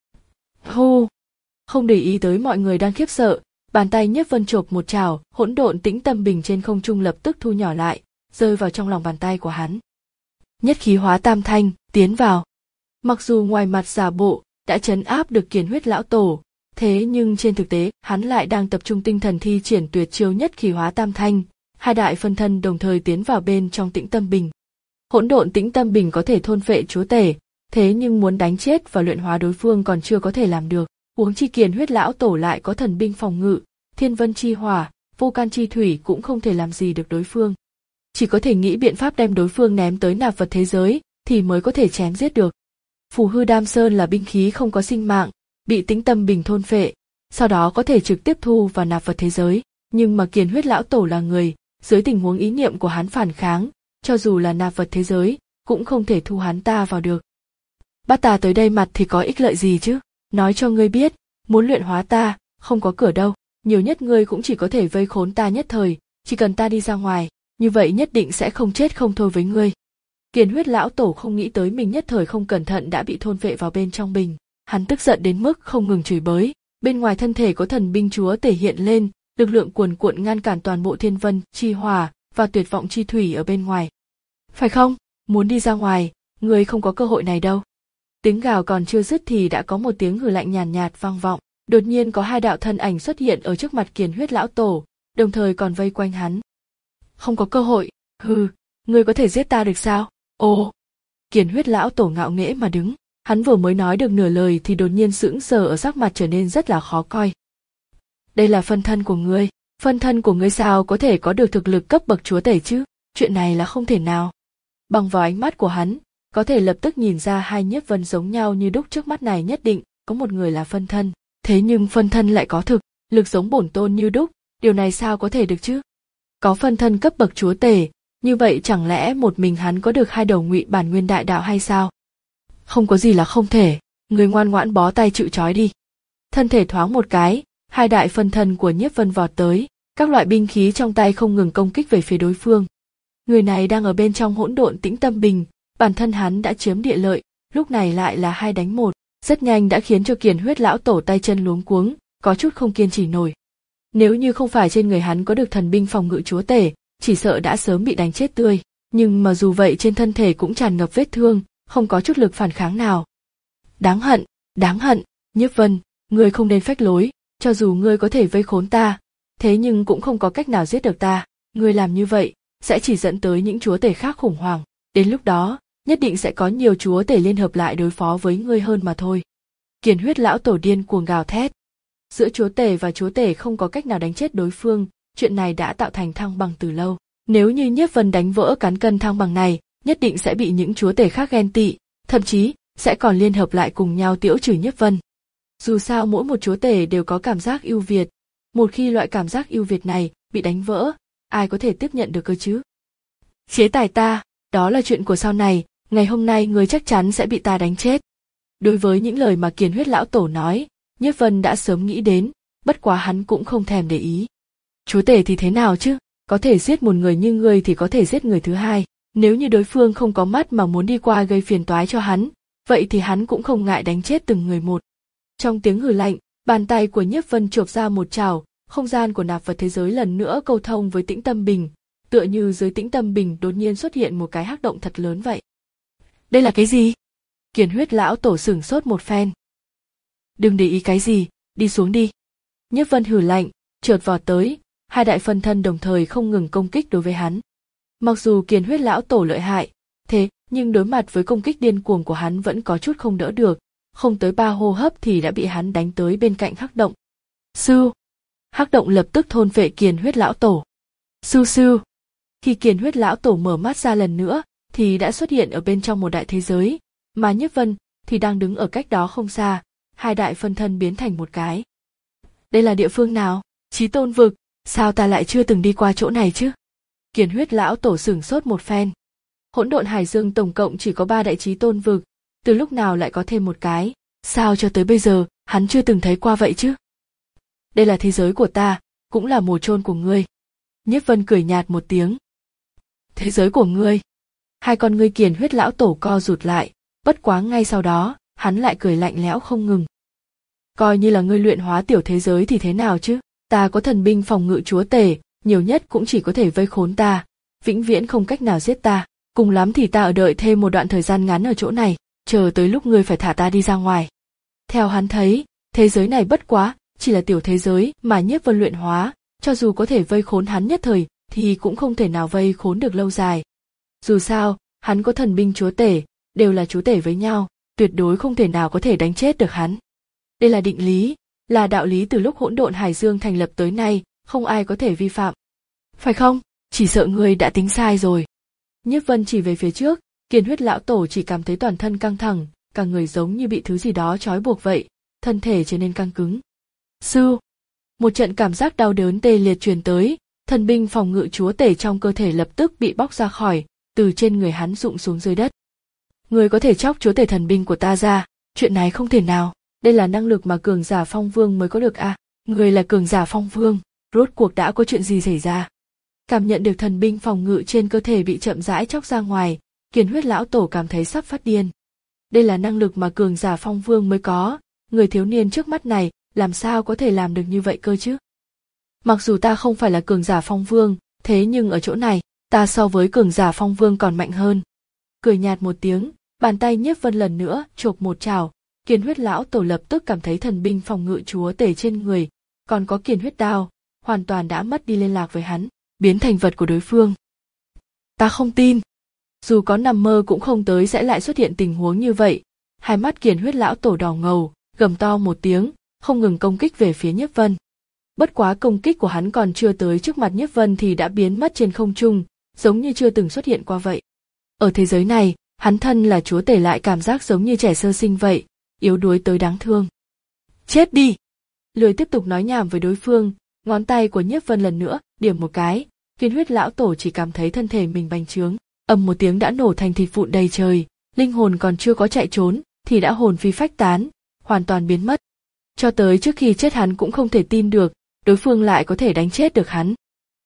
Hô! Không để ý tới mọi người đang khiếp sợ, bàn tay Nhiếp Vân chộp một chảo, hỗn độn tĩnh tâm bình trên không trung lập tức thu nhỏ lại, rơi vào trong lòng bàn tay của hắn. Nhất khí hóa tam thanh, tiến vào. Mặc dù ngoài mặt giả bộ đã trấn áp được Kiền Huyết lão tổ, thế nhưng trên thực tế hắn lại đang tập trung tinh thần thi triển tuyệt chiêu nhất khí hóa tam thanh, hai đại phân thân đồng thời tiến vào bên trong tĩnh tâm bình. Hỗn độn tĩnh tâm bình có thể thôn phệ chúa tể, thế nhưng muốn đánh chết và luyện hóa đối phương còn chưa có thể làm được. Huống chi Kiền Huyết lão tổ lại có thần binh phòng ngự, thiên vân chi hỏa, vô can chi thủy cũng không thể làm gì được đối phương. Chỉ có thể nghĩ biện pháp đem đối phương ném tới nạp vật thế giới thì mới có thể chém giết được. Phù hư đam sơn là binh khí không có sinh mạng, bị tĩnh tâm bình thôn phệ, sau đó có thể trực tiếp thu vào nạp vật thế giới. Nhưng mà Kiền Huyết lão tổ là người, dưới tình huống ý niệm của hắn phản kháng, cho dù là nạp vật thế giới, cũng không thể thu hắn ta vào được. Bắt ta tới đây mặt thì có ích lợi gì chứ? Nói cho ngươi biết, muốn luyện hóa ta, không có cửa đâu, nhiều nhất ngươi cũng chỉ có thể vây khốn ta nhất thời, chỉ cần ta đi ra ngoài, như vậy nhất định sẽ không chết không thôi với ngươi. Kiền Huyết lão tổ không nghĩ tới mình nhất thời không cẩn thận đã bị thôn phệ vào bên trong bình, hắn tức giận đến mức không ngừng chửi bới, bên ngoài thân thể có thần binh chúa tể hiện lên, lực lượng cuồn cuộn ngăn cản toàn bộ thiên vân, chi hỏa và tuyệt vọng chi thủy ở bên ngoài. Phải không? Muốn đi ra ngoài, ngươi không có cơ hội này đâu. Tiếng gào còn chưa dứt thì đã có một tiếng hừ lạnh nhàn nhạt, nhạt vang vọng, đột nhiên có hai đạo thân ảnh xuất hiện ở trước mặt Kiền Huyết lão tổ, đồng thời còn vây quanh hắn. Không có cơ hội, hừ, ngươi có thể giết ta được sao? Ồ! Kiền Huyết lão tổ ngạo nghễ mà đứng, hắn vừa mới nói được nửa lời thì đột nhiên sững sờ, ở sắc mặt trở nên rất là khó coi. Đây là phân thân của ngươi, phân thân của ngươi sao có thể có được thực lực cấp bậc chúa tể chứ? Chuyện này là không thể nào. Bằng vào ánh mắt của hắn, có thể lập tức nhìn ra hai Nhiếp Vân giống nhau như đúc trước mắt này nhất định có một người là phân thân, thế nhưng phân thân lại có thực lực giống bổn tôn như đúc, điều này sao có thể được chứ? Có phân thân cấp bậc chúa tể, như vậy chẳng lẽ một mình hắn có được hai đầu ngụy bản nguyên đại đạo hay sao? Không có gì là không thể, người ngoan ngoãn bó tay chịu trói đi. Thân thể thoáng một cái, hai đại phân thân của Nhiếp Vân vọt tới, các loại binh khí trong tay không ngừng công kích về phía đối phương. Người này đang ở bên trong hỗn độn tĩnh tâm bình, bản thân hắn đã chiếm địa lợi, lúc này lại là hai đánh một, rất nhanh đã khiến cho Kiền Huyết lão tổ tay chân luống cuống, có chút không kiên trì nổi. Nếu như không phải trên người hắn có được thần binh phòng ngự chúa tể, chỉ sợ đã sớm bị đánh chết tươi, nhưng mà dù vậy trên thân thể cũng tràn ngập vết thương, không có chút lực phản kháng nào. Đáng hận, đáng hận, Nhiếp Vân, ngươi không nên phách lối, cho dù ngươi có thể vây khốn ta, thế nhưng cũng không có cách nào giết được ta, ngươi làm như vậy sẽ chỉ dẫn tới những chúa tể khác khủng hoảng, đến lúc đó nhất định sẽ có nhiều chúa tể liên hợp lại đối phó với ngươi hơn mà thôi. Kiền Huyết lão tổ điên cuồng gào thét. Giữa chúa tể và chúa tể không có cách nào đánh chết đối phương, chuyện này đã tạo thành thăng bằng từ lâu. Nếu như Nhiếp Vân đánh vỡ cán cân thăng bằng này, nhất định sẽ bị những chúa tể khác ghen tị, thậm chí sẽ còn liên hợp lại cùng nhau tiễu trừ Nhiếp Vân. Dù sao mỗi một chúa tể đều có cảm giác ưu việt, một khi loại cảm giác ưu việt này bị đánh vỡ, ai có thể tiếp nhận được cơ chứ? Chế tài ta, đó là chuyện của sau này, ngày hôm nay ngươi chắc chắn sẽ bị ta đánh chết. Đối với những lời mà Kiền Huyết lão tổ nói, Nhiếp Vân đã sớm nghĩ đến, bất quá hắn cũng không thèm để ý. Chúa tể thì thế nào chứ, có thể giết một người như ngươi thì có thể giết người thứ hai, nếu như đối phương không có mắt mà muốn đi qua gây phiền toái cho hắn, vậy thì hắn cũng không ngại đánh chết từng người một. Trong tiếng hừ lạnh, bàn tay của Nhiếp Vân chộp ra một chảo, không gian của nạp vật thế giới lần nữa câu thông với Tĩnh Tâm Bình, tựa như dưới Tĩnh Tâm Bình đột nhiên xuất hiện một cái hắc động thật lớn vậy. Đây là cái gì? Kiền Huyết lão tổ sửng sốt một phen. Đừng để ý cái gì, đi xuống đi. Nhiếp Vân hừ lạnh, chợt vọt tới, hai đại phân thân đồng thời không ngừng công kích đối với hắn. Mặc dù Kiền Huyết lão tổ lợi hại, thế nhưng đối mặt với công kích điên cuồng của hắn vẫn có chút không đỡ được, không tới ba hô hấp thì đã bị hắn đánh tới bên cạnh hắc động. Sư! Hắc động lập tức thôn phệ Kiền Huyết lão tổ. Sư sư! Khi Kiền Huyết lão tổ mở mắt ra lần nữa, thì đã xuất hiện ở bên trong một đại thế giới, mà Nhiếp Vân thì đang đứng ở cách đó không xa, hai đại phân thân biến thành một cái. Đây là địa phương nào? Chí Tôn vực, sao ta lại chưa từng đi qua chỗ này chứ? Kiền Huyết lão tổ sửng sốt một phen. Hỗn Độn Hải Dương tổng cộng chỉ có ba đại Chí Tôn vực, từ lúc nào lại có thêm một cái, sao cho tới bây giờ hắn chưa từng thấy qua vậy chứ? Đây là thế giới của ta, cũng là mồ chôn của ngươi. Nhiếp Vân cười nhạt một tiếng. Thế giới của ngươi? Hai con ngươi Kiền Huyết lão tổ co rụt lại, bất quá ngay sau đó, hắn lại cười lạnh lẽo không ngừng. Coi như là ngươi luyện hóa tiểu thế giới thì thế nào chứ? Ta có thần binh phòng ngự chúa tể, nhiều nhất cũng chỉ có thể vây khốn ta, vĩnh viễn không cách nào giết ta. Cùng lắm thì ta ở đợi thêm một đoạn thời gian ngắn ở chỗ này, chờ tới lúc ngươi phải thả ta đi ra ngoài. Theo hắn thấy, thế giới này bất quá, chỉ là tiểu thế giới mà Nhiếp Vân luyện hóa, cho dù có thể vây khốn hắn nhất thời, thì cũng không thể nào vây khốn được lâu dài. Dù sao, hắn có thần binh chúa tể, đều là chúa tể với nhau, tuyệt đối không thể nào có thể đánh chết được hắn. Đây là định lý, là đạo lý từ lúc Hỗn Độn Hải Dương thành lập tới nay, không ai có thể vi phạm. Phải không? Chỉ sợ ngươi đã tính sai rồi. Nhiếp Vân chỉ về phía trước, Kiền Huyết lão tổ chỉ cảm thấy toàn thân căng thẳng, cả người giống như bị thứ gì đó trói buộc vậy, thân thể trở nên căng cứng. Sư! Một trận cảm giác đau đớn tê liệt truyền tới, thần binh phòng ngự chúa tể trong cơ thể lập tức bị bóc ra khỏi, từ trên người hắn rụng xuống dưới đất. Người có thể chóc chúa tể thần binh của ta ra, chuyện này không thể nào, đây là năng lực mà cường giả phong vương mới có được à, người là cường giả phong vương, rốt cuộc đã có chuyện gì xảy ra? Cảm nhận được thần binh phòng ngự trên cơ thể bị chậm rãi chóc ra ngoài, Kiền Huyết lão tổ cảm thấy sắp phát điên. Đây là năng lực mà cường giả phong vương mới có, người thiếu niên trước mắt này làm sao có thể làm được như vậy cơ chứ? Mặc dù ta không phải là cường giả phong vương, thế nhưng ở chỗ này, ta so với cường giả phong vương còn mạnh hơn. Cười nhạt một tiếng, bàn tay Nhiếp Vân lần nữa chộp một chảo, Kiền Huyết lão tổ lập tức cảm thấy thần binh phòng ngự chúa tể trên người, còn có Kiền Huyết đao, hoàn toàn đã mất đi liên lạc với hắn, biến thành vật của đối phương. Ta không tin. Dù có nằm mơ cũng không tới sẽ lại xuất hiện tình huống như vậy. Hai mắt Kiền Huyết lão tổ đỏ ngầu, gầm to một tiếng, không ngừng công kích về phía Nhiếp Vân. Bất quá công kích của hắn còn chưa tới trước mặt Nhiếp Vân thì đã biến mất trên không trung, giống như chưa từng xuất hiện qua vậy. Ở thế giới này, hắn thân là chúa tể lại cảm giác giống như trẻ sơ sinh vậy, yếu đuối tới đáng thương. Chết đi! Lười tiếp tục nói nhảm với đối phương, ngón tay của Nhiếp Vân lần nữa điểm một cái, Kiền Huyết lão tổ chỉ cảm thấy thân thể mình bành trướng, ầm một tiếng đã nổ thành thịt vụn đầy trời, linh hồn còn chưa có chạy trốn thì đã hồn phi phách tán, hoàn toàn biến mất. Cho tới trước khi chết hắn cũng không thể tin được, đối phương lại có thể đánh chết được hắn.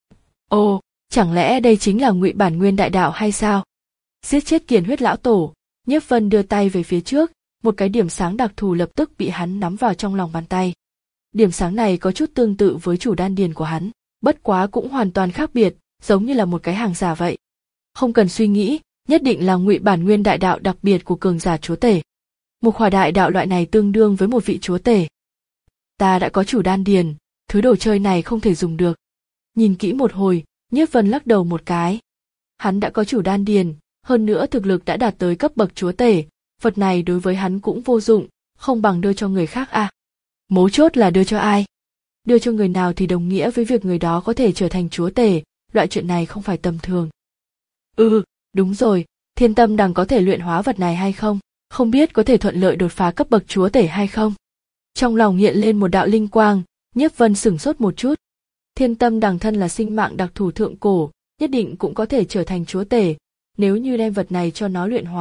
Ồ, chẳng lẽ đây chính là Ngụy Bản Nguyên đại đạo hay sao? Giết chết Kiền Huyết lão tổ, Nhiếp Vân đưa tay về phía trước, một cái điểm sáng đặc thù lập tức bị hắn nắm vào trong lòng bàn tay. Điểm sáng này có chút tương tự với chủ đan điền của hắn, bất quá cũng hoàn toàn khác biệt, giống như là một cái hàng giả vậy. Không cần suy nghĩ, nhất định là Ngụy Bản Nguyên đại đạo đặc biệt của cường giả chúa tể. Một hỏa đại đạo loại này tương đương với một vị chúa tể. Ta đã có chủ đan điền, thứ đồ chơi này không thể dùng được. Nhìn kỹ một hồi, Nhiếp Vân lắc đầu một cái. Hắn đã có chủ đan điền, hơn nữa thực lực đã đạt tới cấp bậc chúa tể, vật này đối với hắn cũng vô dụng, không bằng đưa cho người khác à. Mấu chốt là đưa cho ai? Đưa cho người nào thì đồng nghĩa với việc người đó có thể trở thành chúa tể, loại chuyện này không phải tầm thường. Ừ, đúng rồi, Thiên Tâm Đằng có thể luyện hóa vật này hay không? Không biết có thể thuận lợi đột phá cấp bậc chúa tể hay không? Trong lòng hiện lên một đạo linh quang, Nhiếp Vân sửng sốt một chút. Thiên Tâm Đằng thân là sinh mạng đặc thù thượng cổ, nhất định cũng có thể trở thành chúa tể, nếu như đem vật này cho nó luyện hóa,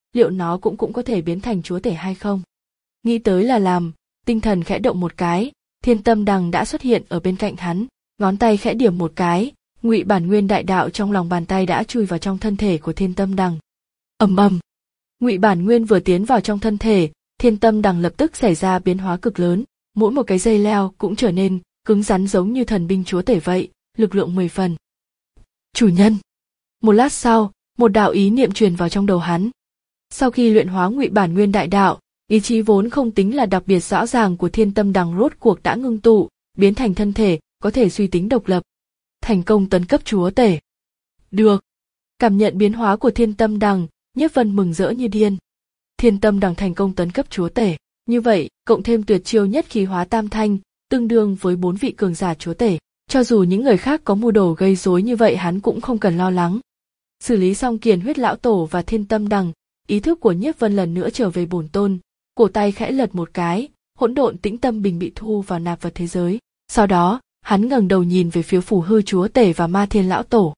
liệu nó cũng cũng có thể biến thành chúa tể hay không? Nghĩ tới là làm, tinh thần khẽ động một cái, Thiên Tâm Đằng đã xuất hiện ở bên cạnh hắn, ngón tay khẽ điểm một cái, Ngụy Bản Nguyên đại đạo trong lòng bàn tay đã chui vào trong thân thể của Thiên Tâm Đằng. Ầm ầm. Ngụy Bản Nguyên vừa tiến vào trong thân thể, Thiên Tâm Đằng lập tức xảy ra biến hóa cực lớn, mỗi một cái dây leo cũng trở nên cứng rắn giống như thần binh chúa tể vậy, lực lượng mười phần. Chủ nhân. Một lát sau, một đạo ý niệm truyền vào trong đầu hắn. Sau khi luyện hóa Ngụy Bản Nguyên đại đạo, ý chí vốn không tính là đặc biệt rõ ràng của Thiên Tâm Đằng rốt cuộc đã ngưng tụ, biến thành thân thể, có thể suy tính độc lập. Thành công tấn cấp chúa tể. Được. Cảm nhận biến hóa của Thiên Tâm Đằng, Nhiếp Vân mừng rỡ như điên. Thiên Tâm Đằng thành công tấn cấp chúa tể, như vậy, cộng thêm tuyệt chiêu nhất khí hóa tam thanh, tương đương với bốn vị cường giả chúa tể, cho dù những người khác có mưu đồ gây rối như vậy hắn cũng không cần lo lắng. Xử lý xong Kiền Huyết lão tổ và Thiên Tâm Đằng, ý thức của Nhiếp Vân lần nữa trở về bổn tôn, cổ tay khẽ lật một cái, hỗn độn tĩnh tâm bình bị thu vào nạp vật thế giới. Sau đó, hắn ngẩng đầu nhìn về phía Phù Hư chúa tể và Ma Thiên lão tổ.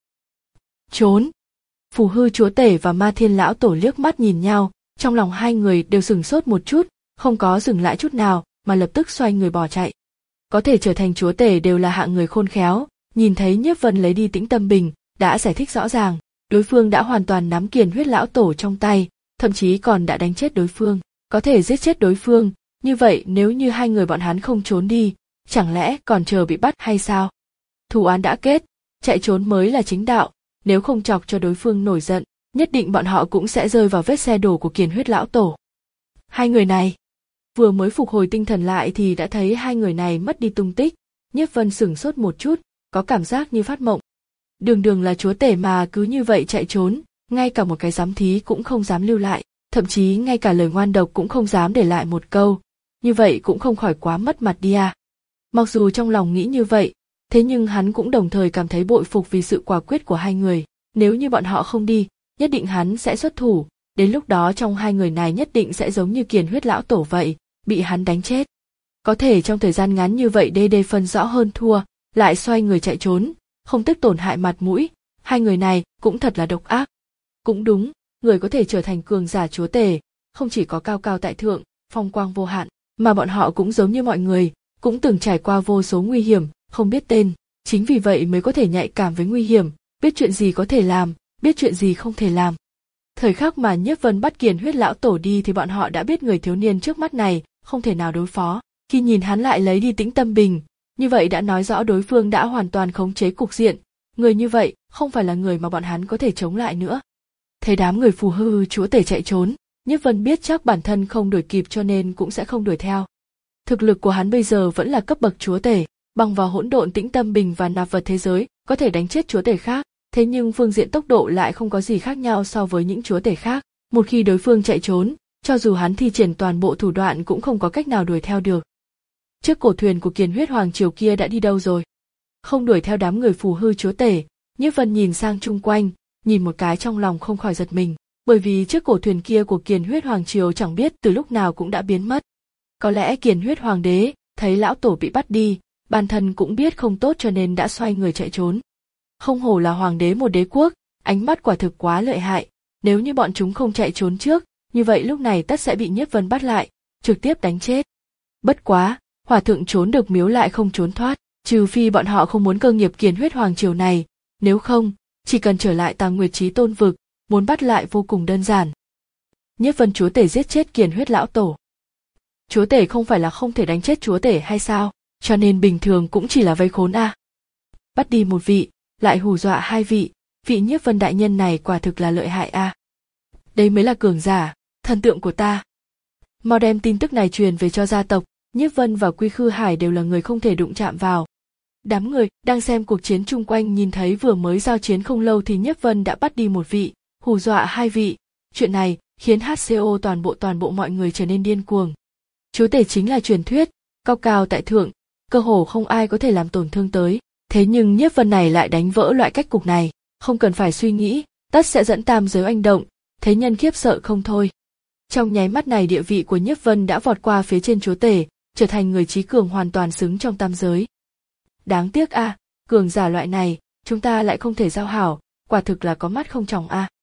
Trốn! Phù Hư chúa tể và Ma Thiên lão tổ liếc mắt nhìn nhau, trong lòng hai người đều sửng sốt một chút, không có dừng lại chút nào, mà lập tức xoay người bỏ chạy. Có thể trở thành chúa tể đều là hạng người khôn khéo, nhìn thấy Nhiếp Vân lấy đi tĩnh tâm bình, đã giải thích rõ ràng, đối phương đã hoàn toàn nắm Kiền Huyết lão tổ trong tay, thậm chí còn đã đánh chết đối phương, có thể giết chết đối phương, như vậy nếu như hai người bọn hắn không trốn đi, chẳng lẽ còn chờ bị bắt hay sao? Thù án đã kết, chạy trốn mới là chính đạo, nếu không chọc cho đối phương nổi giận, nhất định bọn họ cũng sẽ rơi vào vết xe đổ của Kiền Huyết lão tổ. Hai người này, vừa mới phục hồi tinh thần lại thì đã thấy hai người này mất đi tung tích, Nhiếp Vân sửng sốt một chút, có cảm giác như phát mộng. Đường đường là chúa tể mà cứ như vậy chạy trốn, ngay cả một cái giám thí cũng không dám lưu lại, thậm chí ngay cả lời ngoan độc cũng không dám để lại một câu, như vậy cũng không khỏi quá mất mặt đi à. Mặc dù trong lòng nghĩ như vậy, thế nhưng hắn cũng đồng thời cảm thấy bội phục vì sự quả quyết của hai người, nếu như bọn họ không đi, nhất định hắn sẽ xuất thủ, đến lúc đó trong hai người này nhất định sẽ giống như Kiền Huyết lão tổ vậy, bị hắn đánh chết. Có thể trong thời gian ngắn như vậy đê đê phân rõ hơn thua, lại xoay người chạy trốn, không tiếc tổn hại mặt mũi, hai người này cũng thật là độc ác. Cũng đúng, người có thể trở thành cường giả chúa tể, không chỉ có cao cao tại thượng, phong quang vô hạn, mà bọn họ cũng giống như mọi người, cũng từng trải qua vô số nguy hiểm, không biết tên, chính vì vậy mới có thể nhạy cảm với nguy hiểm, biết chuyện gì có thể làm, biết chuyện gì không thể làm. Thời khắc mà Nhiếp Vân bắt Kiền Huyết lão tổ đi thì bọn họ đã biết người thiếu niên trước mắt này không thể nào đối phó, khi nhìn hắn lại lấy đi tĩnh tâm bình, như vậy đã nói rõ đối phương đã hoàn toàn khống chế cục diện, người như vậy không phải là người mà bọn hắn có thể chống lại nữa. Thấy đám người Phù Hư chúa tể chạy trốn, Nhiếp Vân biết chắc bản thân không đuổi kịp cho nên cũng sẽ không đuổi theo. Thực lực của hắn bây giờ vẫn là cấp bậc chúa tể, bằng vào hỗn độn tĩnh tâm bình và nạp vật thế giới, có thể đánh chết chúa tể khác, thế nhưng phương diện tốc độ lại không có gì khác nhau so với những chúa tể khác, một khi đối phương chạy trốn, cho dù hắn thi triển toàn bộ thủ đoạn cũng không có cách nào đuổi theo được. Chiếc cổ thuyền của Kiền Huyết hoàng triều kia đã đi đâu rồi? Không đuổi theo đám người Phù Hư chúa tể, Nhiếp Vân nhìn sang chung quanh, nhìn một cái trong lòng không khỏi giật mình, bởi vì chiếc cổ thuyền kia của Kiền Huyết hoàng triều chẳng biết từ lúc nào cũng đã biến mất. Có lẽ Kiền Huyết hoàng đế thấy lão tổ bị bắt đi, bản thân cũng biết không tốt cho nên đã xoay người chạy trốn. Không hổ là hoàng đế một đế quốc, ánh mắt quả thực quá lợi hại, nếu như bọn chúng không chạy trốn trước, như vậy lúc này tất sẽ bị Nhiếp Vân bắt lại, trực tiếp đánh chết. Bất quá, hòa thượng trốn được miếu lại không trốn thoát, trừ phi bọn họ không muốn cơ nghiệp Kiền Huyết hoàng triều này, nếu không, chỉ cần trở lại Tàng Nguyệt Chí Tôn vực, muốn bắt lại vô cùng đơn giản. Nhiếp Vân chúa tể giết chết Kiền Huyết lão tổ. Chúa tể không phải là không thể đánh chết chúa tể hay sao, cho nên bình thường cũng chỉ là vây khốn a. À. Bắt đi một vị, lại hù dọa hai vị, vị Nhiếp Vân đại nhân này quả thực là lợi hại a. À. Đây mới là cường giả, thần tượng của ta. Mau đem tin tức này truyền về cho gia tộc, Nhiếp Vân và Quy Khư Hải đều là người không thể đụng chạm vào. Đám người đang xem cuộc chiến chung quanh nhìn thấy vừa mới giao chiến không lâu thì Nhiếp Vân đã bắt đi một vị, hù dọa hai vị. Chuyện này khiến hát xê o toàn bộ toàn bộ mọi người trở nên điên cuồng. Chúa tể chính là truyền thuyết, cao cao tại thượng, cơ hồ không ai có thể làm tổn thương tới. Thế nhưng Nhiếp Vân này lại đánh vỡ loại cách cục này, không cần phải suy nghĩ, tất sẽ dẫn tam giới oanh động, thế nhân khiếp sợ không thôi. Trong nháy mắt này địa vị của Nhiếp Vân đã vọt qua phía trên chúa tể, trở thành người trí cường hoàn toàn xứng trong tam giới. Đáng tiếc a, à, cường giả loại này, chúng ta lại không thể giao hảo, quả thực là có mắt không tròng a. À.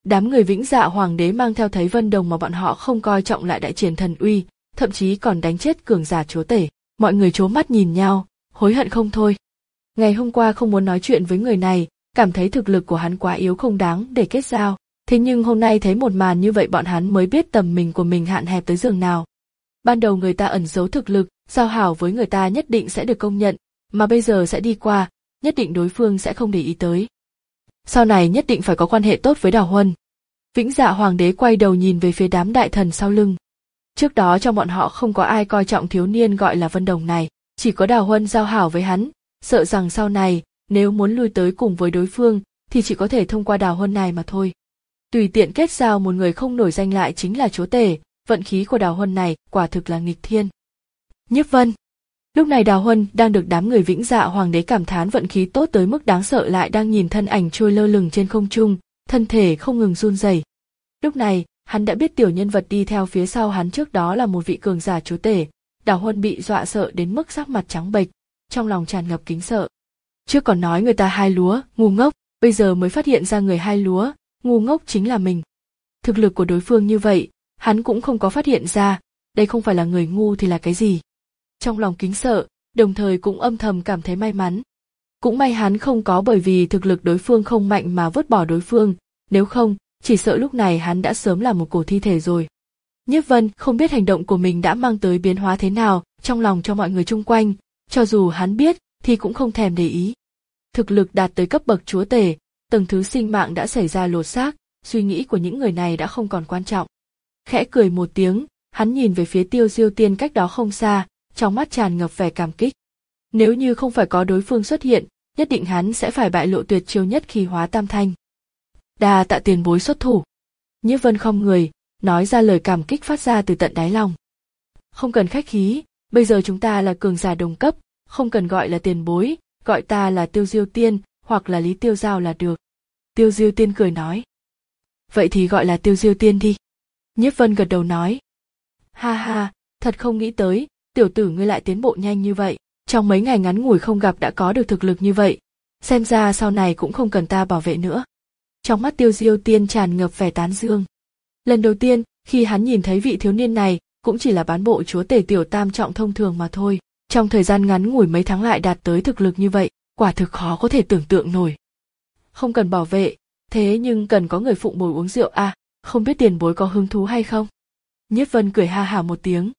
Đám người Vĩnh Dạ Hoàng đế mang theo thấy Vân Đồng mà bọn họ không coi trọng lại đại triển thần uy, thậm chí còn đánh chết cường giả chúa tể. Mọi người trố mắt nhìn nhau, hối hận không thôi. Ngày hôm qua không muốn nói chuyện với người này, cảm thấy thực lực của hắn quá yếu không đáng để kết giao. Thế nhưng hôm nay thấy một màn như vậy bọn hắn mới biết tầm mình của mình hạn hẹp tới giường nào. Ban đầu người ta ẩn giấu thực lực, giao hảo với người ta nhất định sẽ được công nhận, mà bây giờ sẽ đi qua, nhất định đối phương sẽ không để ý tới. Sau này nhất định phải có quan hệ tốt với Đào Huân. Vĩnh Dạ Hoàng đế quay đầu nhìn về phía đám đại thần sau lưng. Trước đó trong bọn họ không có ai coi trọng thiếu niên gọi là Vân Đồng này, chỉ có Đào Huân giao hảo với hắn, sợ rằng sau này, nếu muốn lui tới cùng với đối phương, thì chỉ có thể thông qua Đào Huân này mà thôi. Tùy tiện kết giao một người không nổi danh lại chính là chúa tể, vận khí của Đào Huân này quả thực là nghịch thiên. Nhiếp Vân. Lúc này Đào Huân đang được đám người Vĩnh Dạ Hoàng đế cảm thán vận khí tốt tới mức đáng sợ lại đang nhìn thân ảnh trôi lơ lửng trên không trung, thân thể không ngừng run rẩy. Lúc này, hắn đã biết tiểu nhân vật đi theo phía sau hắn trước đó là một vị cường giả chúa tể, Đào Huân bị dọa sợ đến mức sắc mặt trắng bệch, trong lòng tràn ngập kính sợ. Trước còn nói người ta hai lúa, ngu ngốc, bây giờ mới phát hiện ra người hai lúa, ngu ngốc chính là mình. Thực lực của đối phương như vậy, hắn cũng không có phát hiện ra, đây không phải là người ngu thì là cái gì. Trong lòng kính sợ, đồng thời cũng âm thầm cảm thấy may mắn. Cũng may hắn không có bởi vì thực lực đối phương không mạnh mà vứt bỏ đối phương, nếu không, chỉ sợ lúc này hắn đã sớm là một cổ thi thể rồi. Nhiếp Vân không biết hành động của mình đã mang tới biến hóa thế nào trong lòng cho mọi người chung quanh, cho dù hắn biết thì cũng không thèm để ý. Thực lực đạt tới cấp bậc chúa tể, tầng thứ sinh mạng đã xảy ra lột xác, suy nghĩ của những người này đã không còn quan trọng. Khẽ cười một tiếng, hắn nhìn về phía Tiêu Diêu Tiên cách đó không xa, trong mắt tràn ngập vẻ cảm kích. Nếu như không phải có đối phương xuất hiện, nhất định hắn sẽ phải bại lộ tuyệt chiêu nhất khi hóa tam thanh. Đa tạ tiền bối xuất thủ. Nhiếp Vân khom người, nói ra lời cảm kích phát ra từ tận đáy lòng. Không cần khách khí, bây giờ chúng ta là cường giả đồng cấp, không cần gọi là tiền bối, gọi ta là Tiêu Diêu Tiên, hoặc là Lý Tiêu Giao là được. Tiêu Diêu Tiên cười nói. Vậy thì gọi là Tiêu Diêu Tiên đi. Nhiếp Vân gật đầu nói. Ha ha, thật không nghĩ tới, tiểu tử ngươi lại tiến bộ nhanh như vậy, trong mấy ngày ngắn ngủi không gặp đã có được thực lực như vậy, xem ra sau này cũng không cần ta bảo vệ nữa. Trong mắt Tiêu Diêu Tiên tràn ngập vẻ tán dương. Lần đầu tiên, khi hắn nhìn thấy vị thiếu niên này, cũng chỉ là bán bộ chúa tể tiểu tam trọng thông thường mà thôi, trong thời gian ngắn ngủi mấy tháng lại đạt tới thực lực như vậy, quả thực khó có thể tưởng tượng nổi. Không cần bảo vệ, thế nhưng cần có người phụng bồi uống rượu à, không biết tiền bối có hứng thú hay không? Nhiếp Vân cười ha hả một tiếng.